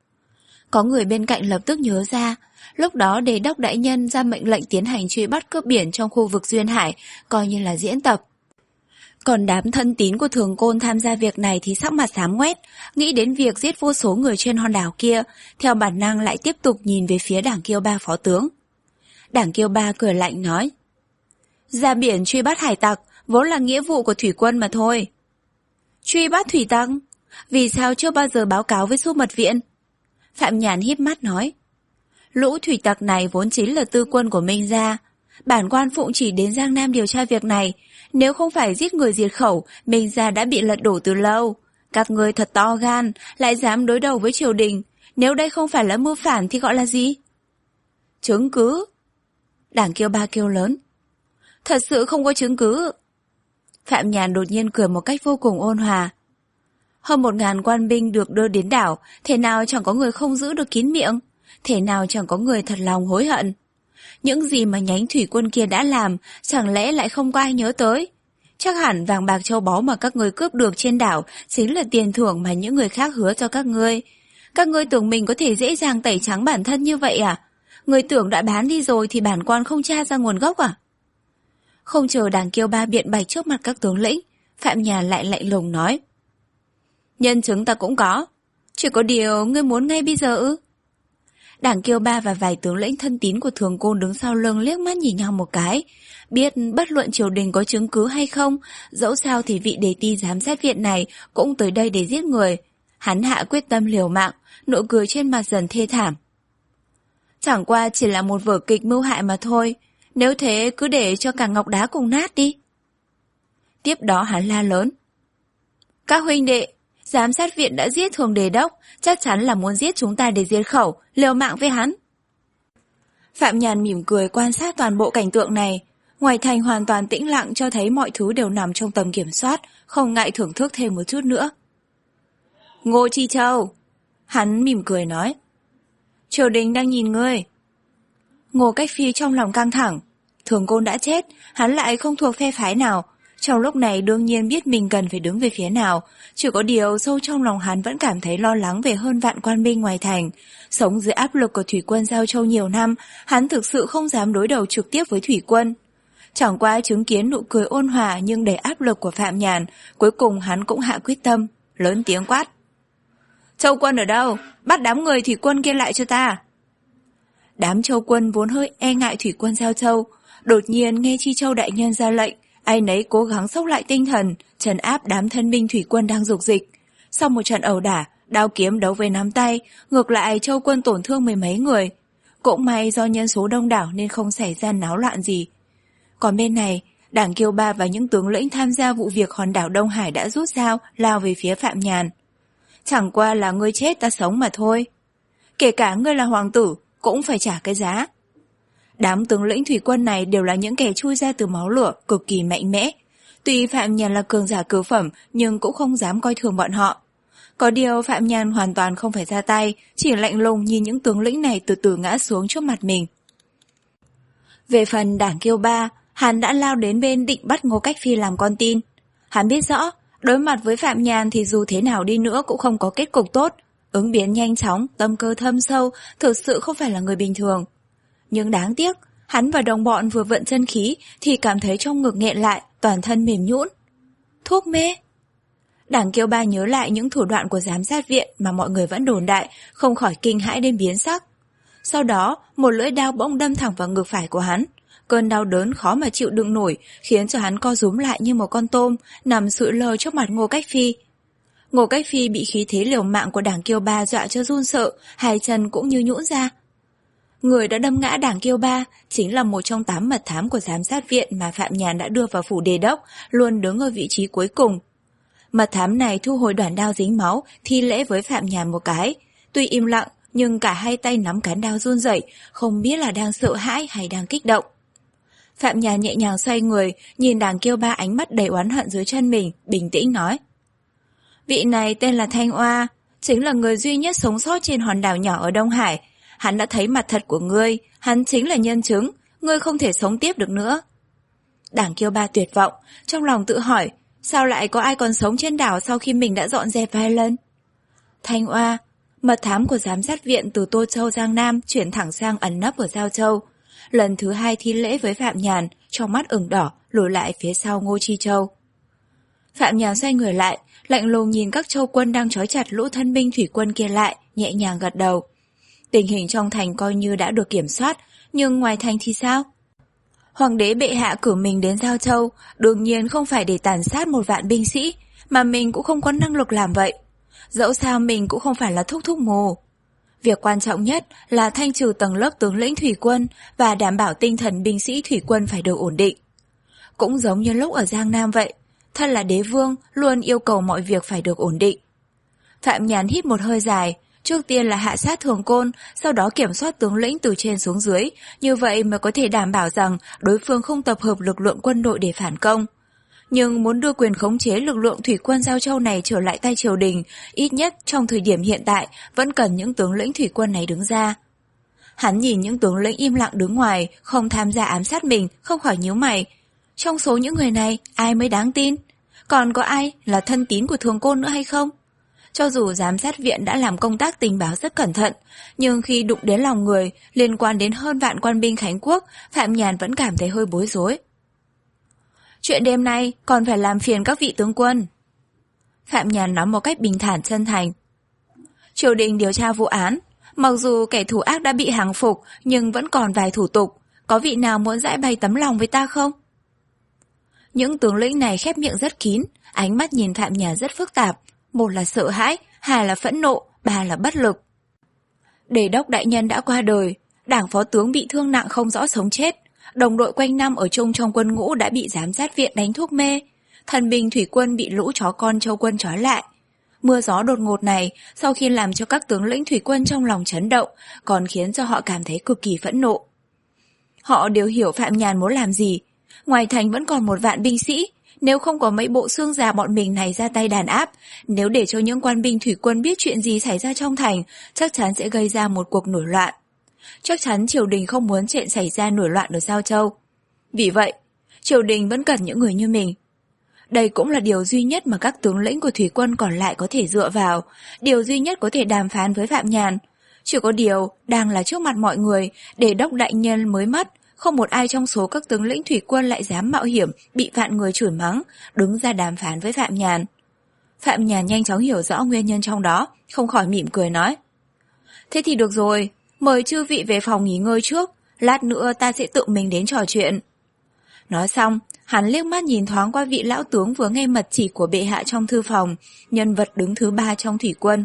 Có người bên cạnh lập tức nhớ ra, lúc đó Đề đốc đại nhân ra mệnh lệnh tiến hành truy bắt cướp biển trong khu vực Duyên Hải, coi như là diễn tập. Còn đám thân tín của Thường Côn tham gia việc này thì sắc mặt xám ngoét, nghĩ đến việc giết vô số người trên hòn đảo kia, theo bản năng lại tiếp tục nhìn về phía Đảng Kiêu Ba phó tướng. Đảng Kiêu Ba cười lạnh nói. Ra biển truy bắt hải tặc, vốn là nghĩa vụ của thủy quân mà thôi. Truy bắt thủy tặc? Vì sao chưa bao giờ báo cáo với Xu Mật Viện? Phạm Nhàn híp mắt nói. Lũ thủy tặc này vốn chính là tư quân của Minh gia. Bản quan phụng chỉ đến Giang Nam điều tra việc này. Nếu không phải giết người diệt khẩu, Minh gia đã bị lật đổ từ lâu. Các ngươi thật to gan, lại dám đối đầu với triều đình. Nếu đây không phải là mưu phản thì gọi là gì? Chứng cứ. Đảng Kiêu Ba kêu lớn. Thật sự không có chứng cứ. Phạm Nhàn đột nhiên cười một cách vô cùng ôn hòa. Hơn một ngàn quan binh được đưa đến đảo, thế nào chẳng có người không giữ được kín miệng, thế nào chẳng có người thật lòng hối hận. Những gì mà nhánh thủy quân kia đã làm, chẳng lẽ lại không có ai nhớ tới? Chắc hẳn vàng bạc châu báu mà các ngươi cướp được trên đảo chính là tiền thưởng mà những người khác hứa cho các ngươi. Các ngươi tưởng mình có thể dễ dàng tẩy trắng bản thân như vậy à? Người tưởng đã bán đi rồi thì bản quan không tra ra nguồn gốc à? Không chờ Đảng Kiêu Ba biện bạch trước mặt các tướng lĩnh, Phạm Nhàn lại lạnh lùng nói. Nhân chứng ta cũng có, chỉ có điều ngươi muốn ngay bây giờ ư? Đảng Kiêu Ba và vài tướng lĩnh thân tín của Thường Côn đứng sau lưng liếc mắt nhìn nhau một cái, biết bất luận triều đình có chứng cứ hay không, dẫu sao thì vị đề ti giám sát viện này cũng tới đây để giết người. Hắn hạ quyết tâm liều mạng, nụ cười trên mặt dần thê thảm. Chẳng qua chỉ là một vở kịch mưu hại mà thôi, nếu thế cứ để cho cả ngọc đá cùng nát đi. Tiếp đó hắn la lớn. Các huynh đệ, giám sát viện đã giết thường đề đốc, chắc chắn là muốn giết chúng ta để diệt khẩu, liều mạng với hắn. Phạm Nhàn mỉm cười quan sát toàn bộ cảnh tượng này. Ngoài thành hoàn toàn tĩnh lặng cho thấy mọi thứ đều nằm trong tầm kiểm soát, không ngại thưởng thức thêm một chút nữa. Ngô Chi Châu, hắn mỉm cười nói. Triều đình đang nhìn ngươi. Ngô Cách Phi trong lòng căng thẳng. Thường Côn đã chết, hắn lại không thuộc phe phái nào. Trong lúc này đương nhiên biết mình cần phải đứng về phía nào, chỉ có điều sâu trong lòng hắn vẫn cảm thấy lo lắng về hơn vạn quan binh ngoài thành. Sống dưới áp lực của thủy quân Giao Châu nhiều năm, hắn thực sự không dám đối đầu trực tiếp với thủy quân. Chẳng qua chứng kiến nụ cười ôn hòa nhưng đầy áp lực của Phạm Nhàn, cuối cùng hắn cũng hạ quyết tâm, lớn tiếng quát. Châu quân ở đâu? Bắt đám người thủy quân kia lại cho ta. Đám Châu quân vốn hơi e ngại thủy quân Giao Châu, đột nhiên nghe Chi Châu đại nhân ra lệnh, ai nấy cố gắng xốc lại tinh thần, trấn áp đám thân binh thủy quân đang dục dịch. Sau một trận ẩu đả, đao kiếm đấu với nắm tay, ngược lại Châu quân tổn thương mười mấy người. Cũng may do nhân số đông đảo nên không xảy ra náo loạn gì. Còn bên này, Đảng Kiêu Ba và những tướng lĩnh tham gia vụ việc hòn đảo Đông Hải đã rút dao lao về phía Phạm Nhàn. Chẳng qua là ngươi chết ta sống mà thôi. Kể cả ngươi là hoàng tử, cũng phải trả cái giá. Đám tướng lĩnh thủy quân này đều là những kẻ chui ra từ máu lửa, cực kỳ mạnh mẽ. Tuy Phạm Nhàn là cường giả cửu phẩm, nhưng cũng không dám coi thường bọn họ. Có điều Phạm Nhàn hoàn toàn không phải ra tay, chỉ lạnh lùng nhìn những tướng lĩnh này từ từ ngã xuống trước mặt mình. Về phần Đảng Kiêu Ba, hắn đã lao đến bên định bắt Ngô Cách Phi làm con tin. Hắn biết rõ, đối mặt với Phạm Nhàn thì dù thế nào đi nữa cũng không có kết cục tốt. Ứng biến nhanh chóng, tâm cơ thâm sâu, thực sự không phải là người bình thường. Nhưng đáng tiếc, hắn và đồng bọn vừa vận chân khí thì cảm thấy trong ngực nghẹn lại, toàn thân mềm nhũn. Thuốc mê? Đảng Kiêu Ba nhớ lại những thủ đoạn của giám sát viện mà mọi người vẫn đồn đại, không khỏi kinh hãi đến biến sắc. Sau đó, một lưỡi đao bỗng đâm thẳng vào ngực phải của hắn. Cơn đau đớn khó mà chịu đựng nổi, khiến cho hắn co rúm lại như một con tôm, nằm sụi lơ trước mặt Ngô Cách Phi. Ngô Cách Phi bị khí thế liều mạng của Đảng Kiêu Ba dọa cho run sợ, hai chân cũng như nhũn ra. Người đã đâm ngã Đảng Kiêu Ba chính là một trong tám mật thám của giám sát viện mà Phạm Nhàn đã đưa vào phủ đề đốc, luôn đứng ở vị trí cuối cùng. Mật thám này thu hồi đoạn đao dính máu, thi lễ với Phạm Nhàn một cái. Tuy im lặng, nhưng cả hai tay nắm cán đao run rẩy, không biết là đang sợ hãi hay đang kích động. Phạm Nhàn nhẹ nhàng xoay người, nhìn Đảng Kiêu Ba ánh mắt đầy oán hận dưới chân mình, bình tĩnh nói. Vị này tên là Thanh Oa, chính là người duy nhất sống sót trên hòn đảo nhỏ ở Đông Hải. Hắn đã thấy mặt thật của ngươi, hắn chính là nhân chứng, ngươi không thể sống tiếp được nữa. Đảng Kiêu Ba tuyệt vọng, trong lòng tự hỏi, sao lại có ai còn sống trên đảo sau khi mình đã dọn dẹp vài lần? Thanh Oa, mật thám của giám sát viện từ Tô Châu Giang Nam chuyển thẳng sang ẩn nấp ở Giao Châu. Lần thứ hai thi lễ với Phạm Nhàn, trong mắt ửng đỏ, lùi lại phía sau Ngô Chi Châu. Phạm Nhàn xoay người lại, lạnh lùng nhìn các châu quân đang trói chặt lũ thân binh thủy quân kia lại, nhẹ nhàng gật đầu. Tình hình trong thành coi như đã được kiểm soát, nhưng ngoài thành thì sao? Hoàng đế bệ hạ cử mình đến Giao Châu, đương nhiên không phải để tàn sát một vạn binh sĩ, mà mình cũng không có năng lực làm vậy. Dẫu sao mình cũng không phải là thúc thúc mù. Việc quan trọng nhất là thanh trừ tầng lớp tướng lĩnh thủy quân và đảm bảo tinh thần binh sĩ thủy quân phải được ổn định. Cũng giống như lúc ở Giang Nam vậy, thân là đế vương luôn yêu cầu mọi việc phải được ổn định. Phạm Nhàn hít một hơi dài, trước tiên là hạ sát Thường Côn, sau đó kiểm soát tướng lĩnh từ trên xuống dưới, như vậy mới có thể đảm bảo rằng đối phương không tập hợp lực lượng quân đội để phản công. Nhưng muốn đưa quyền khống chế lực lượng thủy quân Giao Châu này trở lại tay triều đình, ít nhất trong thời điểm hiện tại vẫn cần những tướng lĩnh thủy quân này đứng ra. Hắn nhìn những tướng lĩnh im lặng đứng ngoài, không tham gia ám sát mình, không khỏi nhíu mày. Trong số những người này, ai mới đáng tin? Còn có ai là thân tín của Thường Côn nữa hay không? Cho dù giám sát viện đã làm công tác tình báo rất cẩn thận, nhưng khi đụng đến lòng người liên quan đến hơn vạn quan binh Khánh Quốc, Phạm Nhàn vẫn cảm thấy hơi bối rối. Chuyện đêm nay còn phải làm phiền các vị tướng quân. Phạm Nhàn nói một cách bình thản chân thành. Triều đình điều tra vụ án, mặc dù kẻ thủ ác đã bị hàng phục, nhưng vẫn còn vài thủ tục. Có vị nào muốn giải bày tấm lòng với ta không? Những tướng lĩnh này khép miệng rất kín, ánh mắt nhìn Phạm Nhàn rất phức tạp. Một là sợ hãi, hai là phẫn nộ, ba là bất lực. Đề đốc đại nhân đã qua đời, đảng phó tướng bị thương nặng không rõ sống chết, đồng đội quanh năm ở chung trong quân ngũ đã bị giám sát viện đánh thuốc mê. Thần binh thủy quân bị lũ chó con châu quân trói lại. Mưa gió đột ngột này sau khi làm cho các tướng lĩnh thủy quân trong lòng chấn động, còn khiến cho họ cảm thấy cực kỳ phẫn nộ. Họ đều hiểu Phạm Nhàn muốn làm gì. Ngoài thành vẫn còn một vạn binh sĩ, nếu không có mấy bộ xương già bọn mình này ra tay đàn áp, nếu để cho những quan binh thủy quân biết chuyện gì xảy ra trong thành, chắc chắn sẽ gây ra một cuộc nổi loạn. Chắc chắn triều đình không muốn chuyện xảy ra nổi loạn ở Giao Châu. Vì vậy, triều đình vẫn cần những người như mình. Đây cũng là điều duy nhất mà các tướng lĩnh của thủy quân còn lại có thể dựa vào, điều duy nhất có thể đàm phán với Phạm Nhàn. Chỉ có điều, đang là trước mặt mọi người, để đốc đại nhân mới mất, không một ai trong số các tướng lĩnh thủy quân lại dám mạo hiểm, bị vạn người chửi mắng, đứng ra đàm phán với Phạm Nhàn. Phạm Nhàn nhanh chóng hiểu rõ nguyên nhân trong đó, không khỏi mỉm cười nói. Thế thì được rồi, mời chư vị về phòng nghỉ ngơi trước, lát nữa ta sẽ tự mình đến trò chuyện. Nói xong, hắn liếc mắt nhìn thoáng qua vị lão tướng vừa nghe mật chỉ của bệ hạ trong thư phòng, nhân vật đứng thứ ba trong thủy quân.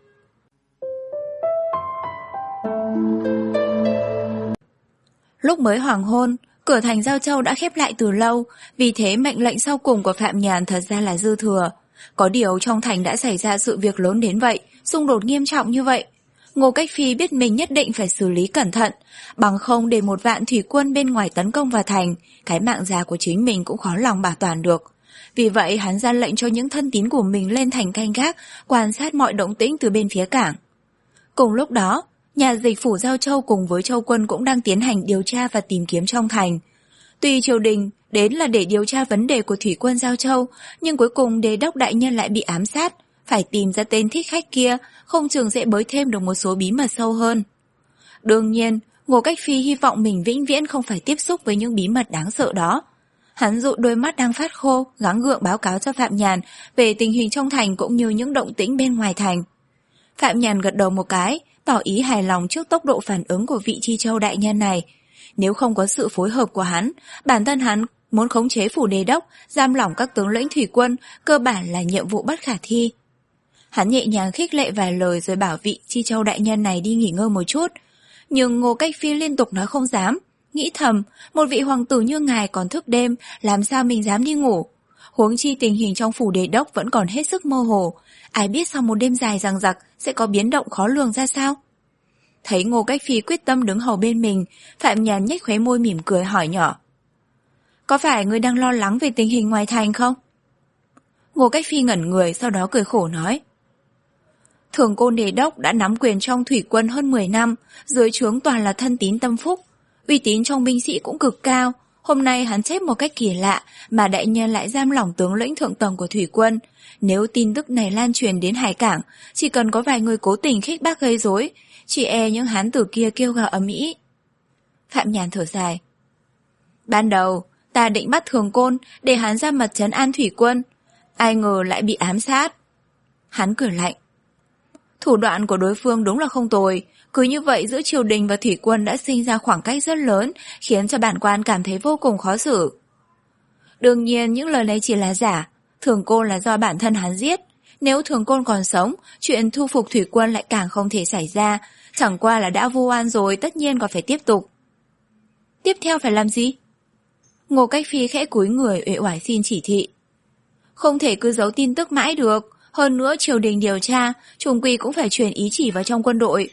Lúc mới hoàng hôn, cửa thành Giao Châu đã khép lại từ lâu, vì thế mệnh lệnh sau cùng của Phạm Nhàn thật ra là dư thừa. Có điều trong thành đã xảy ra sự việc lớn đến vậy, xung đột nghiêm trọng như vậy. Ngô Cách Phi biết mình nhất định phải xử lý cẩn thận, bằng không để một vạn thủy quân bên ngoài tấn công vào thành, cái mạng già của chính mình cũng khó lòng bảo toàn được. Vì vậy hắn ra lệnh cho những thân tín của mình lên thành canh gác, quan sát mọi động tĩnh từ bên phía cảng. Cùng lúc đó, nhà dịch phủ Giao Châu cùng với châu quân cũng đang tiến hành điều tra và tìm kiếm trong thành. Tuy triều đình đến là để điều tra vấn đề của thủy quân Giao Châu, nhưng cuối cùng đế đốc đại nhân lại bị ám sát, phải tìm ra tên thích khách kia, không chừng sẽ bới thêm được một số bí mật sâu hơn. Đương nhiên, Ngô Cách Phi hy vọng mình vĩnh viễn không phải tiếp xúc với những bí mật đáng sợ đó. Hắn dụ đôi mắt đang phát khô, gắng gượng báo cáo cho Phạm Nhàn về tình hình trong thành cũng như những động tĩnh bên ngoài thành. Phạm Nhàn gật đầu một cái, tỏ ý hài lòng trước tốc độ phản ứng của vị Chi Châu đại nhân này. Nếu không có sự phối hợp của hắn, bản thân hắn muốn khống chế phủ đế đốc, giam lỏng các tướng lĩnh thủy quân, cơ bản là nhiệm vụ bất khả thi. Hắn nhẹ nhàng khích lệ vài lời rồi bảo vị Chi Châu đại nhân này đi nghỉ ngơi một chút. Nhưng Ngô Cách Phi liên tục nói không dám, nghĩ thầm, một vị hoàng tử như ngài còn thức đêm, làm sao mình dám đi ngủ. Huống chi tình hình trong phủ đế đốc vẫn còn hết sức mơ hồ, ai biết sau một đêm dài dằng dặc sẽ có biến động khó lường ra sao. Thấy Ngô Cách Phi quyết tâm đứng hầu bên mình, Phạm Nhàn nhếch khóe môi mỉm cười hỏi nhỏ. Có phải ngươi đang lo lắng về tình hình ngoài thành không? Ngô Cách Phi ngẩn người, sau đó cười khổ nói. Thường Côn đế đốc đã nắm quyền trong thủy quân hơn mười năm, dưới trướng toàn là thân tín tâm phúc, uy tín trong binh sĩ cũng cực cao. Hôm nay hắn chết một cách kỳ lạ mà đại nhân lại giam lỏng tướng lĩnh thượng tầng của thủy quân. Nếu tin tức này lan truyền đến hải cảng, chỉ cần có vài người cố tình khích bác gây rối, chỉ e những hán tử kia kêu gào ầm ĩ. Phạm Nhàn thở dài. Ban đầu, ta định bắt Thường Côn để hắn ra mặt trấn an thủy quân, ai ngờ lại bị ám sát. Hắn cười lạnh. Thủ đoạn của đối phương đúng là không tồi, cứ như vậy giữa triều đình và thủy quân đã sinh ra khoảng cách rất lớn, khiến cho bản quan cảm thấy vô cùng khó xử. Đương nhiên những lời này chỉ là giả, Thường Côn là do bản thân hắn giết. Nếu Thường Côn còn sống, chuyện thu phục thủy quân lại càng không thể xảy ra, chẳng qua là đã vu oan rồi, tất nhiên còn phải tiếp tục. Tiếp theo phải làm gì? Ngô Cách Phi khẽ cúi người uể oải xin chỉ thị. Không thể cứ giấu tin tức mãi được, hơn nữa triều đình điều tra, chung quy cũng phải truyền ý chỉ vào trong quân đội.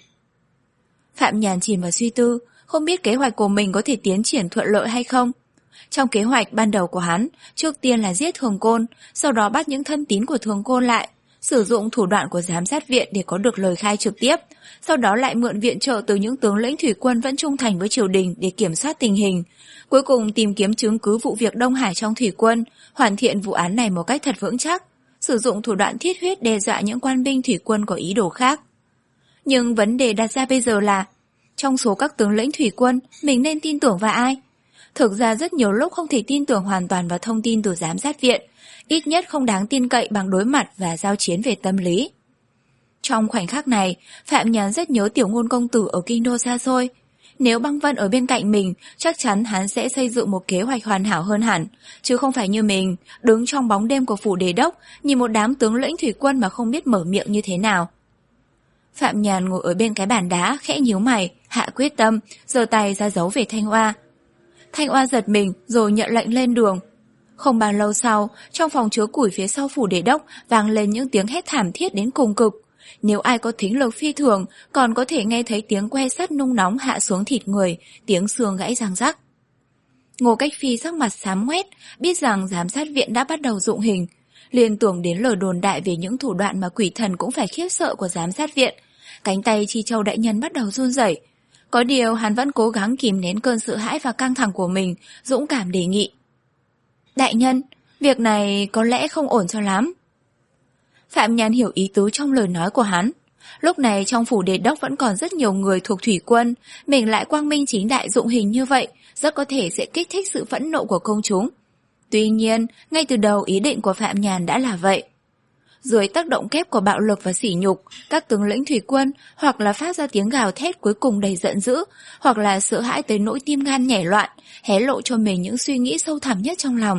Phạm Nhàn chìm vào suy tư, không biết kế hoạch của mình có thể tiến triển thuận lợi hay không. Trong kế hoạch ban đầu của hắn, trước tiên là giết Thường Côn, sau đó bắt những thân tín của Thường Côn lại, sử dụng thủ đoạn của giám sát viện để có được lời khai trực tiếp, sau đó lại mượn viện trợ từ những tướng lĩnh thủy quân vẫn trung thành với triều đình để kiểm soát tình hình. Cuối cùng tìm kiếm chứng cứ vụ việc Đông Hải trong thủy quân, hoàn thiện vụ án này một cách thật vững chắc, sử dụng thủ đoạn thiết huyết đe dọa những quan binh thủy quân có ý đồ khác. Nhưng vấn đề đặt ra bây giờ là, trong số các tướng lĩnh thủy quân, mình nên tin tưởng vào ai? Thực ra rất nhiều lúc không thể tin tưởng hoàn toàn vào thông tin từ giám sát viện, ít nhất không đáng tin cậy bằng đối mặt và giao chiến về tâm lý. Trong khoảnh khắc này, Phạm Nhàn rất nhớ Tiểu Ngôn công tử ở kinh đô xa xôi. Nếu Băng Vân ở bên cạnh mình, chắc chắn hắn sẽ xây dựng một kế hoạch hoàn hảo hơn hẳn, chứ không phải như mình, đứng trong bóng đêm của phủ đế đốc, nhìn một đám tướng lĩnh thủy quân mà không biết mở miệng như thế nào. Phạm Nhàn ngồi ở bên cái bàn đá, khẽ nhíu mày, hạ quyết tâm, giơ tay ra dấu về Thanh Oa. Thanh Oa giật mình rồi nhận lệnh lên đường. Không bao lâu sau, trong phòng chứa củi phía sau phủ đề đốc vang lên những tiếng hét thảm thiết đến cùng cực. Nếu ai có thính lực phi thường, còn có thể nghe thấy tiếng que sắt nung nóng hạ xuống thịt người, tiếng xương gãy răng rắc. Ngô Cách Phi sắc mặt xám ngoét, biết rằng giám sát viện đã bắt đầu dụng hình. Liên tưởng đến lời đồn đại về những thủ đoạn mà quỷ thần cũng phải khiếp sợ của giám sát viện. Cánh tay Chi Châu đại nhân bắt đầu run rẩy. Có điều hắn vẫn cố gắng kìm nén cơn sợ hãi và căng thẳng của mình, dũng cảm đề nghị. Đại nhân, việc này có lẽ không ổn cho lắm. Phạm Nhàn hiểu ý tứ trong lời nói của hắn. Lúc này trong phủ đề đốc vẫn còn rất nhiều người thuộc thủy quân, mình lại quang minh chính đại dụng hình như vậy, rất có thể sẽ kích thích sự phẫn nộ của công chúng. Tuy nhiên, ngay từ đầu ý định của Phạm Nhàn đã là vậy. Dưới tác động kép của bạo lực và sỉ nhục, các tướng lĩnh thủy quân hoặc là phát ra tiếng gào thét cuối cùng đầy giận dữ, hoặc là sợ hãi tới nỗi tim gan nhảy loạn, hé lộ cho mình những suy nghĩ sâu thẳm nhất trong lòng.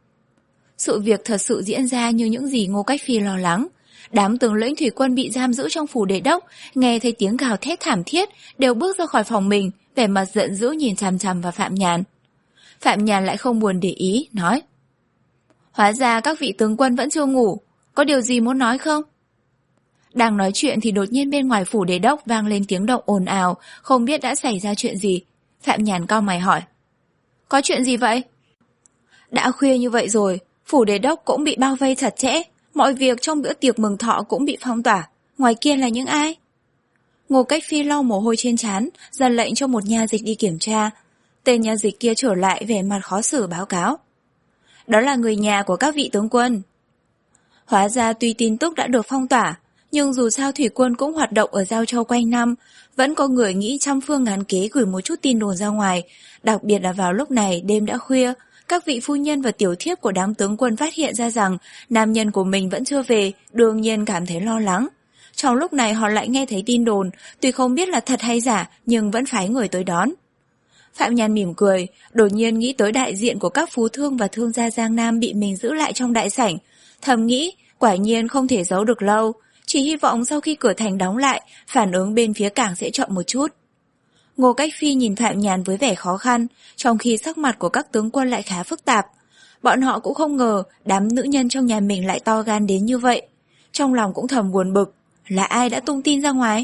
Sự việc thật sự diễn ra như những gì Ngô Cách Phi lo lắng. Đám tướng lĩnh thủy quân bị giam giữ trong phủ đề đốc, nghe thấy tiếng gào thét thảm thiết, đều bước ra khỏi phòng mình, vẻ mặt giận dữ nhìn chằm chằm vào Phạm Nhàn. Phạm Nhàn lại không buồn để ý, nói: Hóa ra các vị tướng quân vẫn chưa ngủ, có điều gì muốn nói không? Đang nói chuyện thì đột nhiên bên ngoài phủ đề đốc vang lên tiếng động ồn ào, không biết đã xảy ra chuyện gì. Phạm Nhàn cau mày hỏi: Có chuyện gì vậy? Đã khuya như vậy rồi, phủ đề đốc cũng bị bao vây chặt chẽ, mọi việc trong bữa tiệc mừng thọ cũng bị phong tỏa. Ngoài kia là những ai? Ngô Cách Phi lau mồ hôi trên trán, ra lệnh cho một nha dịch đi kiểm tra. Tên nha dịch kia trở lại vẻ mặt khó xử báo cáo: Đó là người nhà của các vị tướng quân. Hóa ra tuy tin tức đã được phong tỏa, nhưng dù sao thủy quân cũng hoạt động ở Giao Châu quanh năm, vẫn có người nghĩ trăm phương ngàn kế gửi một chút tin đồn ra ngoài, đặc biệt là vào lúc này đêm đã khuya. Các vị phu nhân và tiểu thiếp của đám tướng quân phát hiện ra rằng nam nhân của mình vẫn chưa về, đương nhiên cảm thấy lo lắng. Trong lúc này họ lại nghe thấy tin đồn, tuy không biết là thật hay giả nhưng vẫn phái người tới đón. Phạm Nhàn mỉm cười, đột nhiên nghĩ tới đại diện của các phú thương và thương gia Giang Nam bị mình giữ lại trong đại sảnh. Thầm nghĩ, quả nhiên không thể giấu được lâu, chỉ hy vọng sau khi cửa thành đóng lại, phản ứng bên phía cảng sẽ chậm một chút. Ngô Cách Phi nhìn Phạm Nhàn với vẻ khó khăn, trong khi sắc mặt của các tướng quân lại khá phức tạp. Bọn họ cũng không ngờ đám nữ nhân trong nhà mình lại to gan đến như vậy. Trong lòng cũng thầm buồn bực, là ai đã tung tin ra ngoài?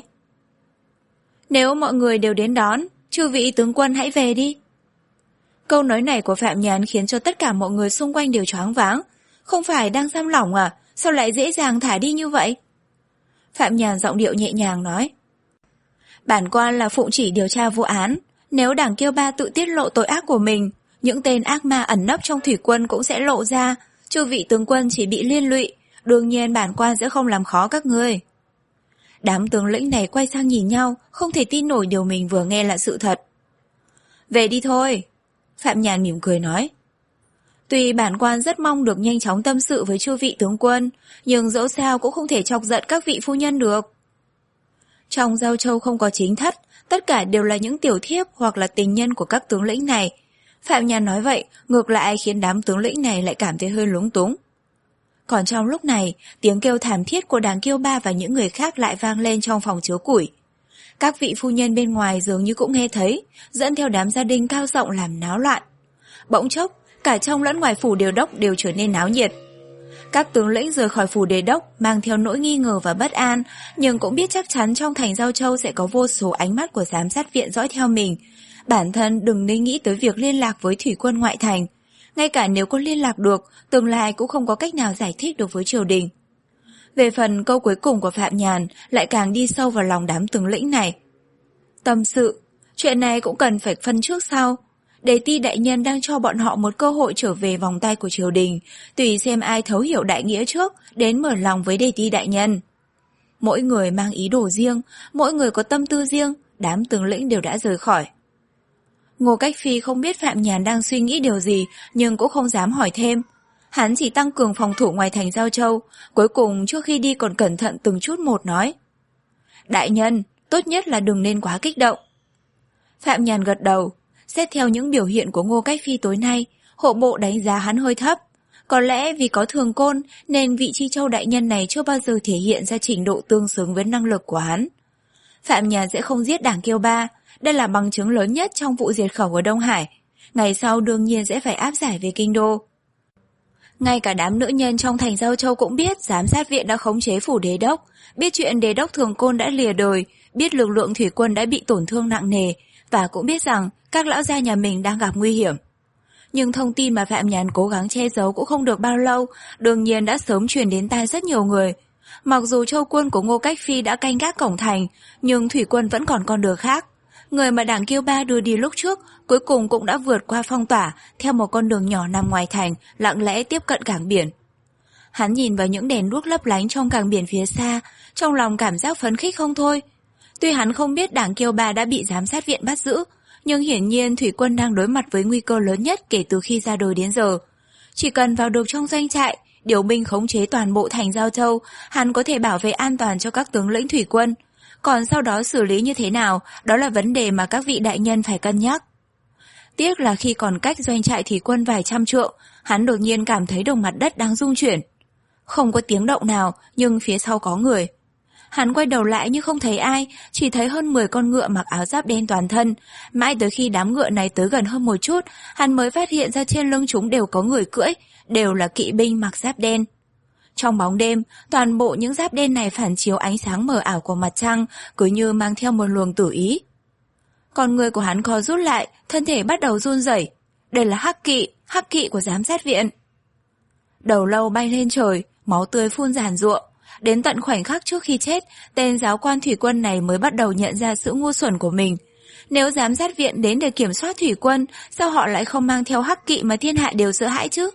Nếu mọi người đều đến đón, chư vị tướng quân hãy về đi. Câu nói này của Phạm Nhàn khiến cho tất cả mọi người xung quanh đều choáng váng. Không phải đang giam lỏng à? Sao lại dễ dàng thả đi như vậy? Phạm Nhàn giọng điệu nhẹ nhàng nói: Bản quan là phụng chỉ điều tra vụ án. Nếu đảng Kiêu Ba tự tiết lộ tội ác của mình, những tên ác ma ẩn nấp trong thủy quân cũng sẽ lộ ra. Chư vị tướng quân chỉ bị liên lụy, đương nhiên bản quan sẽ không làm khó các ngươi. Đám tướng lĩnh này quay sang nhìn nhau, không thể tin nổi điều mình vừa nghe là sự thật. Về đi thôi, Phạm Nhàn mỉm cười nói. Tuy bản quan rất mong được nhanh chóng tâm sự với chư vị tướng quân, nhưng dẫu sao cũng không thể chọc giận các vị phu nhân được. Trong Giao Châu không có chính thất, tất cả đều là những tiểu thiếp hoặc là tình nhân của các tướng lĩnh này. Phạm Nhàn nói vậy, ngược lại khiến đám tướng lĩnh này lại cảm thấy hơi lúng túng. Còn trong lúc này, tiếng kêu thảm thiết của đàng Kiêu Ba và những người khác lại vang lên trong phòng chứa củi. Các vị phu nhân bên ngoài dường như cũng nghe thấy, dẫn theo đám gia đình cao rộng làm náo loạn. Bỗng chốc, cả trong lẫn ngoài phủ đề đốc đều trở nên náo nhiệt. Các tướng lĩnh rời khỏi phủ đề đốc mang theo nỗi nghi ngờ và bất an, nhưng cũng biết chắc chắn trong thành Giao Châu sẽ có vô số ánh mắt của giám sát viện dõi theo mình. Bản thân đừng nên nghĩ tới việc liên lạc với thủy quân ngoại thành. Ngay cả nếu có liên lạc được, tương lai cũng không có cách nào giải thích được với triều đình. Về phần câu cuối cùng của Phạm Nhàn lại càng đi sâu vào lòng đám tướng lĩnh này. Tâm sự, chuyện này cũng cần phải phân trước sau. Đề ti đại nhân đang cho bọn họ một cơ hội trở về vòng tay của triều đình, tùy xem ai thấu hiểu đại nghĩa trước, đến mở lòng với đề ti đại nhân. Mỗi người mang ý đồ riêng, mỗi người có tâm tư riêng, đám tướng lĩnh đều đã rời khỏi. Ngô Cách Phi không biết Phạm Nhàn đang suy nghĩ điều gì, nhưng cũng không dám hỏi thêm. Hắn chỉ tăng cường phòng thủ ngoài thành Giao Châu, cuối cùng trước khi đi còn cẩn thận từng chút một nói: Đại nhân, tốt nhất là đừng nên quá kích động. Phạm Nhàn gật đầu. Xét theo những biểu hiện của Ngô Cách Phi tối nay, hộ bộ đánh giá hắn hơi thấp. Có lẽ vì có thường côn nên vị Chi Châu đại nhân này chưa bao giờ thể hiện ra trình độ tương xứng với năng lực của hắn. Phạm Nhàn sẽ không giết đảng Kiêu Ba, đây là bằng chứng lớn nhất trong vụ diệt khẩu ở Đông Hải. Ngày sau đương nhiên sẽ phải áp giải về kinh đô. Ngay cả đám nữ nhân trong thành Giao Châu cũng biết giám sát viện đã khống chế phủ đế đốc, biết chuyện đế đốc Thường Côn đã lìa đời, biết lực lượng thủy quân đã bị tổn thương nặng nề, và cũng biết rằng các lão gia nhà mình đang gặp nguy hiểm. Nhưng thông tin mà Phạm Nhàn cố gắng che giấu cũng không được bao lâu, đương nhiên đã sớm truyền đến tai rất nhiều người. Mặc dù châu quân của Ngô Cách Phi đã canh gác cổng thành, nhưng thủy quân vẫn còn con đường khác. Người mà Đảng Kiêu Ba đưa đi lúc trước, cuối cùng cũng đã vượt qua phong tỏa, theo một con đường nhỏ nằm ngoài thành, lặng lẽ tiếp cận cảng biển. Hắn nhìn vào những đèn đuốc lấp lánh trong cảng biển phía xa, trong lòng cảm giác phấn khích không thôi. Tuy hắn không biết Đảng Kiêu Ba đã bị giám sát viện bắt giữ, nhưng hiển nhiên thủy quân đang đối mặt với nguy cơ lớn nhất kể từ khi ra đời đến giờ. Chỉ cần vào được trong doanh trại, điều binh khống chế toàn bộ thành Giao Châu, hắn có thể bảo vệ an toàn cho các tướng lĩnh thủy quân. Còn sau đó xử lý như thế nào, đó là vấn đề mà các vị đại nhân phải cân nhắc. Tiếc là khi còn cách doanh trại thủy quân vài trăm trượng, hắn đột nhiên cảm thấy đồng mặt đất đang rung chuyển. Không có tiếng động nào, nhưng phía sau có người. Hắn quay đầu lại nhưng không thấy ai, chỉ thấy hơn mười con ngựa mặc áo giáp đen toàn thân. Mãi tới khi đám ngựa này tới gần hơn một chút, hắn mới phát hiện ra trên lưng chúng đều có người cưỡi, đều là kỵ binh mặc giáp đen. Trong bóng đêm, toàn bộ những giáp đen này phản chiếu ánh sáng mờ ảo của mặt trăng, cứ như mang theo một luồng tử ý. Con người của hắn co rút lại, thân thể bắt đầu run rẩy. Đây là hắc kỵ, hắc kỵ của giám sát viện. Đầu lâu bay lên trời, máu tươi phun ràn rụa. Đến tận khoảnh khắc trước khi chết, tên giáo quan thủy quân này mới bắt đầu nhận ra sự ngu xuẩn của mình. Nếu giám sát viện đến để kiểm soát thủy quân, sao họ lại không mang theo hắc kỵ mà thiên hạ đều sợ hãi chứ?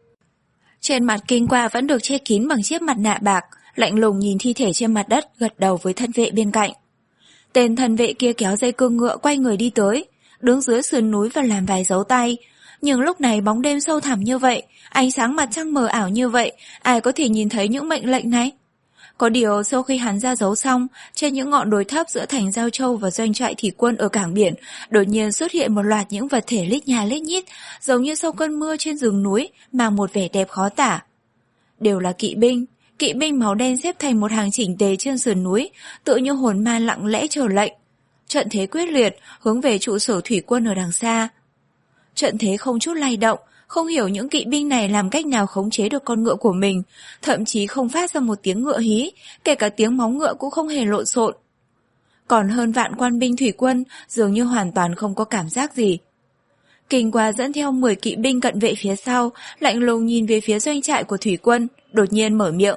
Trên mặt Kinh Qua vẫn được che kín bằng chiếc mặt nạ bạc, lạnh lùng nhìn thi thể trên mặt đất, gật đầu với thân vệ bên cạnh. Tên thân vệ kia kéo dây cương ngựa quay người đi tới, đứng dưới sườn núi và làm vài dấu tay. Nhưng lúc này bóng đêm sâu thẳm như vậy, ánh sáng mặt trăng mờ ảo như vậy, ai có thể nhìn thấy những mệnh lệnh này? Có điều sau khi hắn ra dấu xong, trên những ngọn đồi thấp giữa thành Giao Châu và doanh trại thủy quân ở cảng biển, đột nhiên xuất hiện một loạt những vật thể lít nhà lít nhít, giống như sau cơn mưa trên rừng núi, mang một vẻ đẹp khó tả. Đều là kỵ binh, kỵ binh màu đen xếp thành một hàng chỉnh tề trên sườn núi, tựa như hồn ma lặng lẽ chờ lệnh. Trận thế quyết liệt, hướng về trụ sở thủy quân ở đằng xa. Trận thế không chút lay động, không hiểu những kỵ binh này làm cách nào khống chế được con ngựa của mình, thậm chí không phát ra một tiếng ngựa hí, kể cả tiếng móng ngựa cũng không hề lộn xộn. Còn hơn vạn quan binh thủy quân dường như hoàn toàn không có cảm giác gì. Kinh Qua dẫn theo mười kỵ binh cận vệ phía sau, lạnh lùng nhìn về phía doanh trại của thủy quân, đột nhiên mở miệng.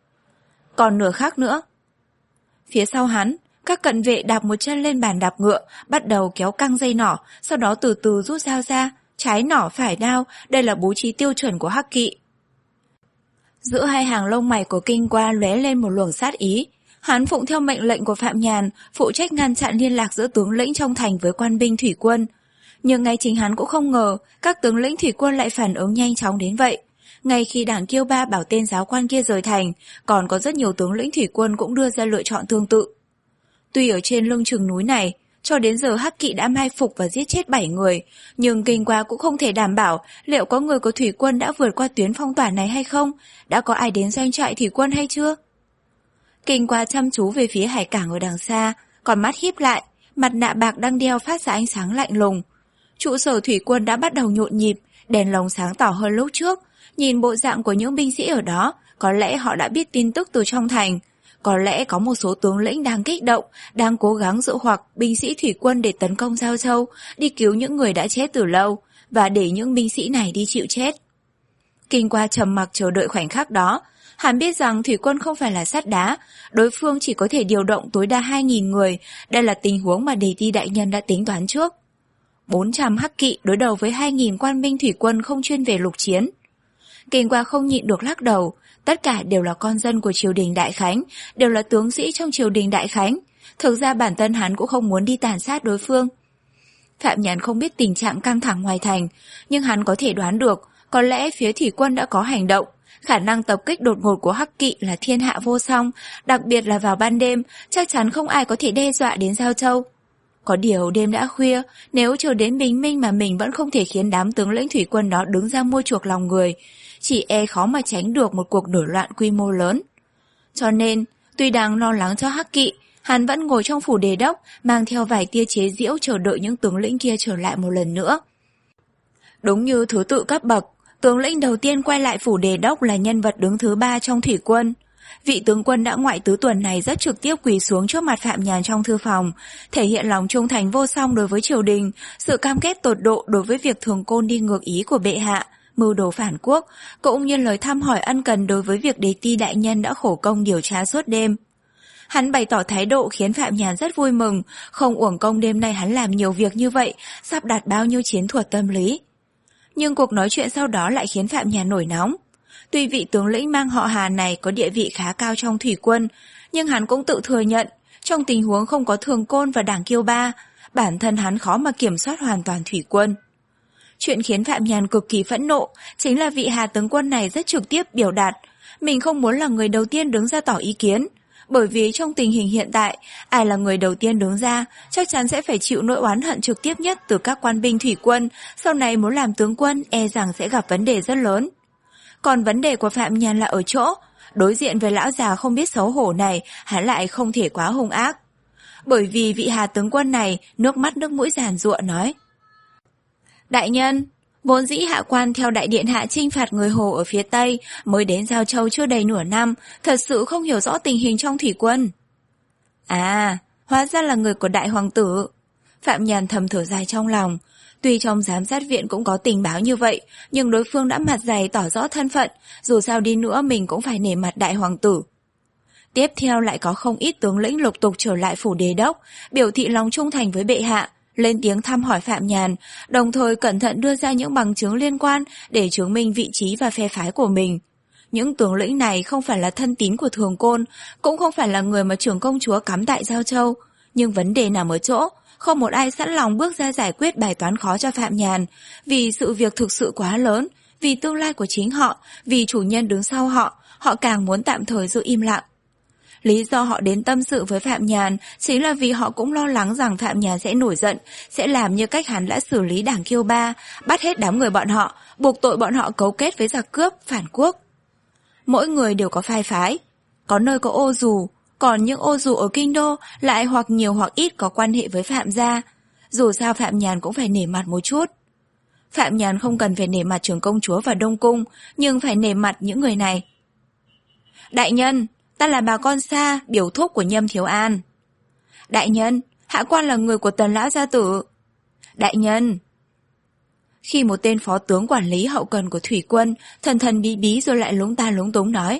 Còn nửa khác nữa. Phía sau hắn, các cận vệ đạp một chân lên bàn đạp ngựa, bắt đầu kéo căng dây nỏ, sau đó từ từ rút dao ra. Trái nỏ phải đao, đây là bố trí tiêu chuẩn của hắc kỵ. Giữa hai hàng lông mày của Kinh Qua lóe lên một luồng sát ý. Hắn phụng theo mệnh lệnh của Phạm Nhàn, phụ trách ngăn chặn liên lạc giữa tướng lĩnh trong thành với quan binh thủy quân. Nhưng ngay chính hắn cũng không ngờ, các tướng lĩnh thủy quân lại phản ứng nhanh chóng đến vậy. Ngay khi Đảng Kiêu Ba bảo tên giáo quan kia rời thành, còn có rất nhiều tướng lĩnh thủy quân cũng đưa ra lựa chọn tương tự. Tuy ở trên lưng chừng núi này, cho đến giờ hắc kỵ đã mai phục và giết chết bảy người, nhưng Kinh Qua cũng không thể đảm bảo liệu có người của thủy quân đã vượt qua tuyến phong tỏa này hay không, đã có ai đến doanh trại thủy quân hay chưa. Kinh Qua chăm chú về phía hải cảng ở đằng xa, còn mắt híp lại, mặt nạ bạc đang đeo phát ra ánh sáng lạnh lùng. Trụ sở thủy quân đã bắt đầu nhộn nhịp, đèn lồng sáng tỏ hơn lúc trước, nhìn bộ dạng của những binh sĩ ở đó, có lẽ họ đã biết tin tức từ trong thành. Có lẽ có một số tướng lĩnh đang kích động, đang cố gắng dụ hoặc binh sĩ thủy quân để tấn công Giao Châu, đi cứu những người đã chết từ lâu, và để những binh sĩ này đi chịu chết. Kinh Qua trầm mặc chờ đợi khoảnh khắc đó, hắn biết rằng thủy quân không phải là sắt đá, đối phương chỉ có thể điều động tối đa hai nghìn người, đây là tình huống mà đề ti đại nhân đã tính toán trước. bốn trăm hắc kỵ đối đầu với hai nghìn quan binh thủy quân không chuyên về lục chiến. Kinh Qua không nhịn được lắc đầu, tất cả đều là con dân của triều đình Đại Khánh, đều là tướng sĩ trong triều đình Đại Khánh. Thực ra bản thân hắn cũng không muốn đi tàn sát đối phương. Phạm Nhàn không biết tình trạng căng thẳng ngoài thành, nhưng hắn có thể đoán được, có lẽ phía thủy quân đã có hành động. Khả năng tập kích đột ngột của hắc kỵ là thiên hạ vô song, đặc biệt là vào ban đêm, chắc chắn không ai có thể đe dọa đến Giao Châu. Có điều đêm đã khuya, nếu chờ đến bình minh mà mình vẫn không thể khiến đám tướng lĩnh thủy quân đó đứng ra mua chuộc lòng người, chỉ e khó mà tránh được một cuộc nổi loạn quy mô lớn. Cho nên, tuy đang lo lắng cho hắc kỵ, hắn vẫn ngồi trong phủ đề đốc, mang theo vài tia chế giễu chờ đợi những tướng lĩnh kia trở lại một lần nữa. Đúng như thứ tự cấp bậc, Tướng lĩnh đầu tiên quay lại phủ đề đốc là nhân vật đứng thứ ba trong thủy quân. Vị tướng quân đã ngoại tứ tuần này rất trực tiếp quỳ xuống trước mặt Phạm Nhàn trong thư phòng, thể hiện lòng trung thành vô song đối với triều đình, sự cam kết tột độ đối với việc Thường Côn đi ngược ý của bệ hạ, mưu đồ phản quốc, cũng như lời thăm hỏi ân cần đối với việc Đế Ti đại nhân đã khổ công điều tra suốt đêm. Hắn bày tỏ thái độ khiến Phạm Nhàn rất vui mừng, không uổng công đêm nay hắn làm nhiều việc như vậy, sắp đặt bao nhiêu chiến thuật tâm lý. Nhưng cuộc nói chuyện sau đó lại khiến Phạm Nhàn nổi nóng. Tuy vị tướng lĩnh mang họ Hà này có địa vị khá cao trong thủy quân, nhưng hắn cũng tự thừa nhận, trong tình huống không có Thường Côn và Đảng Kiêu Ba, bản thân hắn khó mà kiểm soát hoàn toàn thủy quân. Chuyện khiến Phạm Nhàn cực kỳ phẫn nộ chính là vị Hà tướng quân này rất trực tiếp biểu đạt, mình không muốn là người đầu tiên đứng ra tỏ ý kiến, bởi vì trong tình hình hiện tại, ai là người đầu tiên đứng ra, chắc chắn sẽ phải chịu nỗi oán hận trực tiếp nhất từ các quan binh thủy quân, sau này muốn làm tướng quân e rằng sẽ gặp vấn đề rất lớn. Còn vấn đề của Phạm Nhàn là ở chỗ, đối diện với lão già không biết xấu hổ này, hắn lại không thể quá hung ác. Bởi vì vị Hà tướng quân này nước mắt nước mũi giàn giụa nói: Đại nhân, vốn dĩ hạ quan theo đại điện hạ chinh phạt người Hồ ở phía Tây, mới đến Giao Châu chưa đầy nửa năm, thật sự không hiểu rõ tình hình trong thủy quân. À, hóa ra là người của đại hoàng tử. Phạm Nhàn thầm thở dài trong lòng. Tuy trong giám sát viện cũng có tình báo như vậy, nhưng đối phương đã mặt dày tỏ rõ thân phận, dù sao đi nữa mình cũng phải nể mặt đại hoàng tử. Tiếp theo lại có không ít tướng lĩnh lục tục trở lại phủ đề đốc, biểu thị lòng trung thành với bệ hạ, lên tiếng thăm hỏi Phạm Nhàn, đồng thời cẩn thận đưa ra những bằng chứng liên quan để chứng minh vị trí và phe phái của mình. Những tướng lĩnh này không phải là thân tín của Thường Côn, cũng không phải là người mà trưởng công chúa cắm tại Giao Châu, nhưng vấn đề nằm ở chỗ, không một ai sẵn lòng bước ra giải quyết bài toán khó cho Phạm Nhàn, vì sự việc thực sự quá lớn, vì tương lai của chính họ, vì chủ nhân đứng sau họ, họ càng muốn tạm thời giữ im lặng. Lý do họ đến tâm sự với Phạm Nhàn chính là vì họ cũng lo lắng rằng Phạm Nhàn sẽ nổi giận, sẽ làm như cách hắn đã xử lý Đảng Kiêu Ba, bắt hết đám người bọn họ, buộc tội bọn họ cấu kết với giặc cướp, phản quốc. Mỗi người đều có phe phái, có nơi có ô dù, còn những ô dù ở kinh đô lại hoặc nhiều hoặc ít có quan hệ với Phạm gia. Dù sao Phạm Nhàn cũng phải nể mặt một chút. Phạm Nhàn không cần phải nể mặt trưởng công chúa và Đông Cung, nhưng phải nể mặt những người này. Đại nhân, ta là bà con xa, biểu thúc của Nhâm Thiếu An. Đại nhân, hạ quan là người của Tần lão gia tử. Đại nhân. Khi một tên phó tướng quản lý hậu cần của thủy quân thần thần bí bí rồi lại lúng ta lúng túng nói: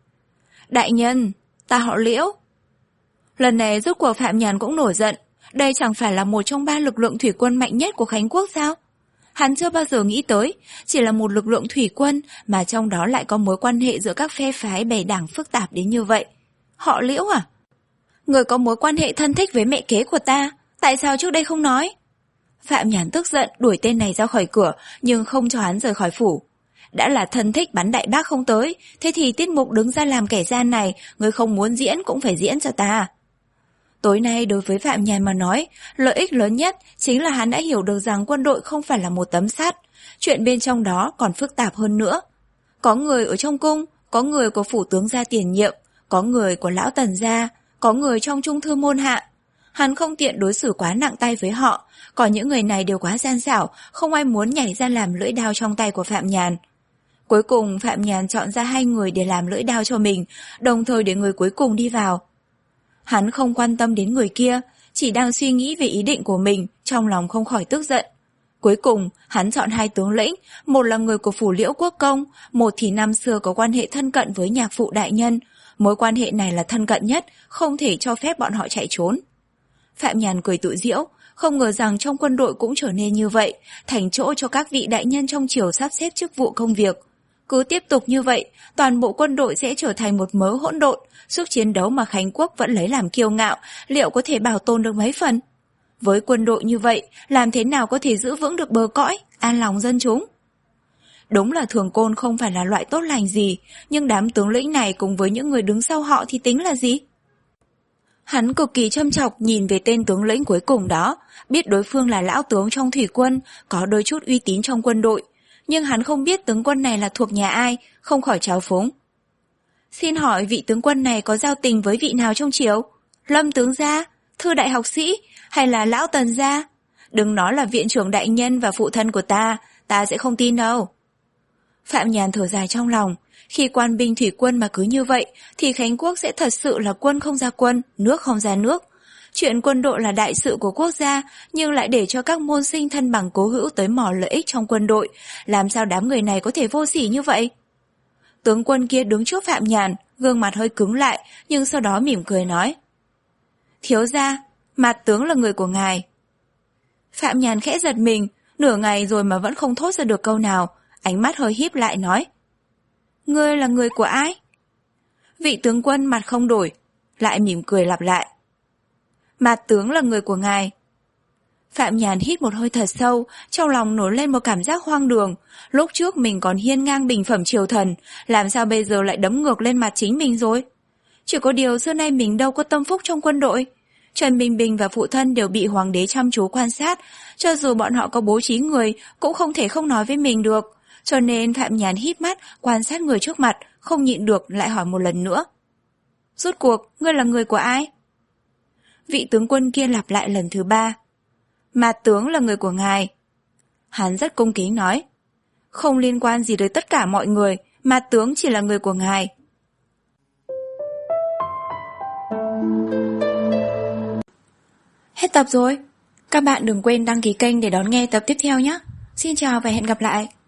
Đại nhân, ta họ Liễu. Lần này rốt cuộc Phạm Nhàn cũng nổi giận. Đây chẳng phải là một trong ba lực lượng thủy quân mạnh nhất của Khánh Quốc sao? Hắn chưa bao giờ nghĩ tới, chỉ là một lực lượng thủy quân mà trong đó lại có mối quan hệ giữa các phe phái bè đảng phức tạp đến như vậy. Họ Liễu à? Người có mối quan hệ thân thích với mẹ kế của ta, tại sao trước đây không nói? Phạm Nhàn tức giận đuổi tên này ra khỏi cửa, nhưng không cho hắn rời khỏi phủ. Đã là thân thích bắn đại bác không tới, thế thì tiết mục đứng ra làm kẻ gian này, người không muốn diễn cũng phải diễn cho ta. Tối nay đối với Phạm Nhàn mà nói, lợi ích lớn nhất chính là hắn đã hiểu được rằng quân đội không phải là một tấm sắt, chuyện bên trong đó còn phức tạp hơn nữa. Có người ở trong cung, có người của phủ tướng gia tiền nhiệm, có người của lão Tần gia, có người trong trung thư môn hạ. Hắn không tiện đối xử quá nặng tay với họ, còn những người này đều quá gian xảo, không ai muốn nhảy ra làm lưỡi đao trong tay của Phạm Nhàn. Cuối cùng Phạm Nhàn chọn ra hai người để làm lưỡi đao cho mình, đồng thời để người cuối cùng đi vào. Hắn không quan tâm đến người kia, chỉ đang suy nghĩ về ý định của mình, trong lòng không khỏi tức giận. Cuối cùng, hắn chọn hai tướng lĩnh, một là người của phủ Liễu Quốc Công, một thì năm xưa có quan hệ thân cận với nhạc phụ đại nhân. Mối quan hệ này là thân cận nhất, không thể cho phép bọn họ chạy trốn. Phạm Nhàn cười tự giễu, không ngờ rằng trong quân đội cũng trở nên như vậy, thành chỗ cho các vị đại nhân trong triều sắp xếp chức vụ công việc. Cứ tiếp tục như vậy, toàn bộ quân đội sẽ trở thành một mớ hỗn độn, sức chiến đấu mà Khánh Quốc vẫn lấy làm kiêu ngạo, liệu có thể bảo tồn được mấy phần? Với quân đội như vậy, làm thế nào có thể giữ vững được bờ cõi, an lòng dân chúng? Đúng là Thường Côn không phải là loại tốt lành gì, nhưng đám tướng lĩnh này cùng với những người đứng sau họ thì tính là gì? Hắn cực kỳ châm chọc nhìn về tên tướng lĩnh cuối cùng đó, biết đối phương là lão tướng trong thủy quân, có đôi chút uy tín trong quân đội. Nhưng hắn không biết tướng quân này là thuộc nhà ai, không khỏi trào phúng. Xin hỏi vị tướng quân này có giao tình với vị nào trong triều? Lâm tướng gia, thư đại học sĩ, hay là lão Tần gia? Đừng nói là viện trưởng đại nhân và phụ thân của ta, ta sẽ không tin đâu. Phạm Nhàn thở dài trong lòng. Khi quan binh thủy quân mà cứ như vậy thì Khánh Quốc sẽ thật sự là quân không ra quân, nước không ra nước. Chuyện quân đội là đại sự của quốc gia, nhưng lại để cho các môn sinh thân bằng cố hữu tới mỏ lợi ích trong quân đội. Làm sao đám người này có thể vô sỉ như vậy? Tướng quân kia đứng trước Phạm Nhàn, gương mặt hơi cứng lại, nhưng sau đó mỉm cười nói. Thiếu gia, Mạt tướng là người của ngài. Phạm Nhàn khẽ giật mình, nửa ngày rồi mà vẫn không thốt ra được câu nào, ánh mắt hơi híp lại nói. Ngươi là người của ai? Vị tướng quân mặt không đổi, lại mỉm cười lặp lại. Mạt tướng là người của ngài. Phạm Nhàn hít một hơi thật sâu, trong lòng nổi lên một cảm giác hoang đường. Lúc trước mình còn hiên ngang bình phẩm triều thần, làm sao bây giờ lại đấm ngược lên mặt chính mình rồi? Chỉ có điều xưa nay mình đâu có tâm phúc trong quân đội. Trần Bình Bình và phụ thân đều bị hoàng đế chăm chú quan sát, cho dù bọn họ có bố trí người cũng không thể không nói với mình được. Cho nên Phạm Nhàn híp mắt quan sát người trước mặt, không nhịn được lại hỏi một lần nữa. Rốt cuộc, ngươi là người của ai? Vị tướng quân kia lặp lại lần thứ ba. Mạt tướng là người của ngài. Hắn rất cung kính nói. Không liên quan gì tới tất cả mọi người, Mạt tướng chỉ là người của ngài. Hết tập rồi. Các bạn đừng quên đăng ký kênh để đón nghe tập tiếp theo nhé. Xin chào và hẹn gặp lại.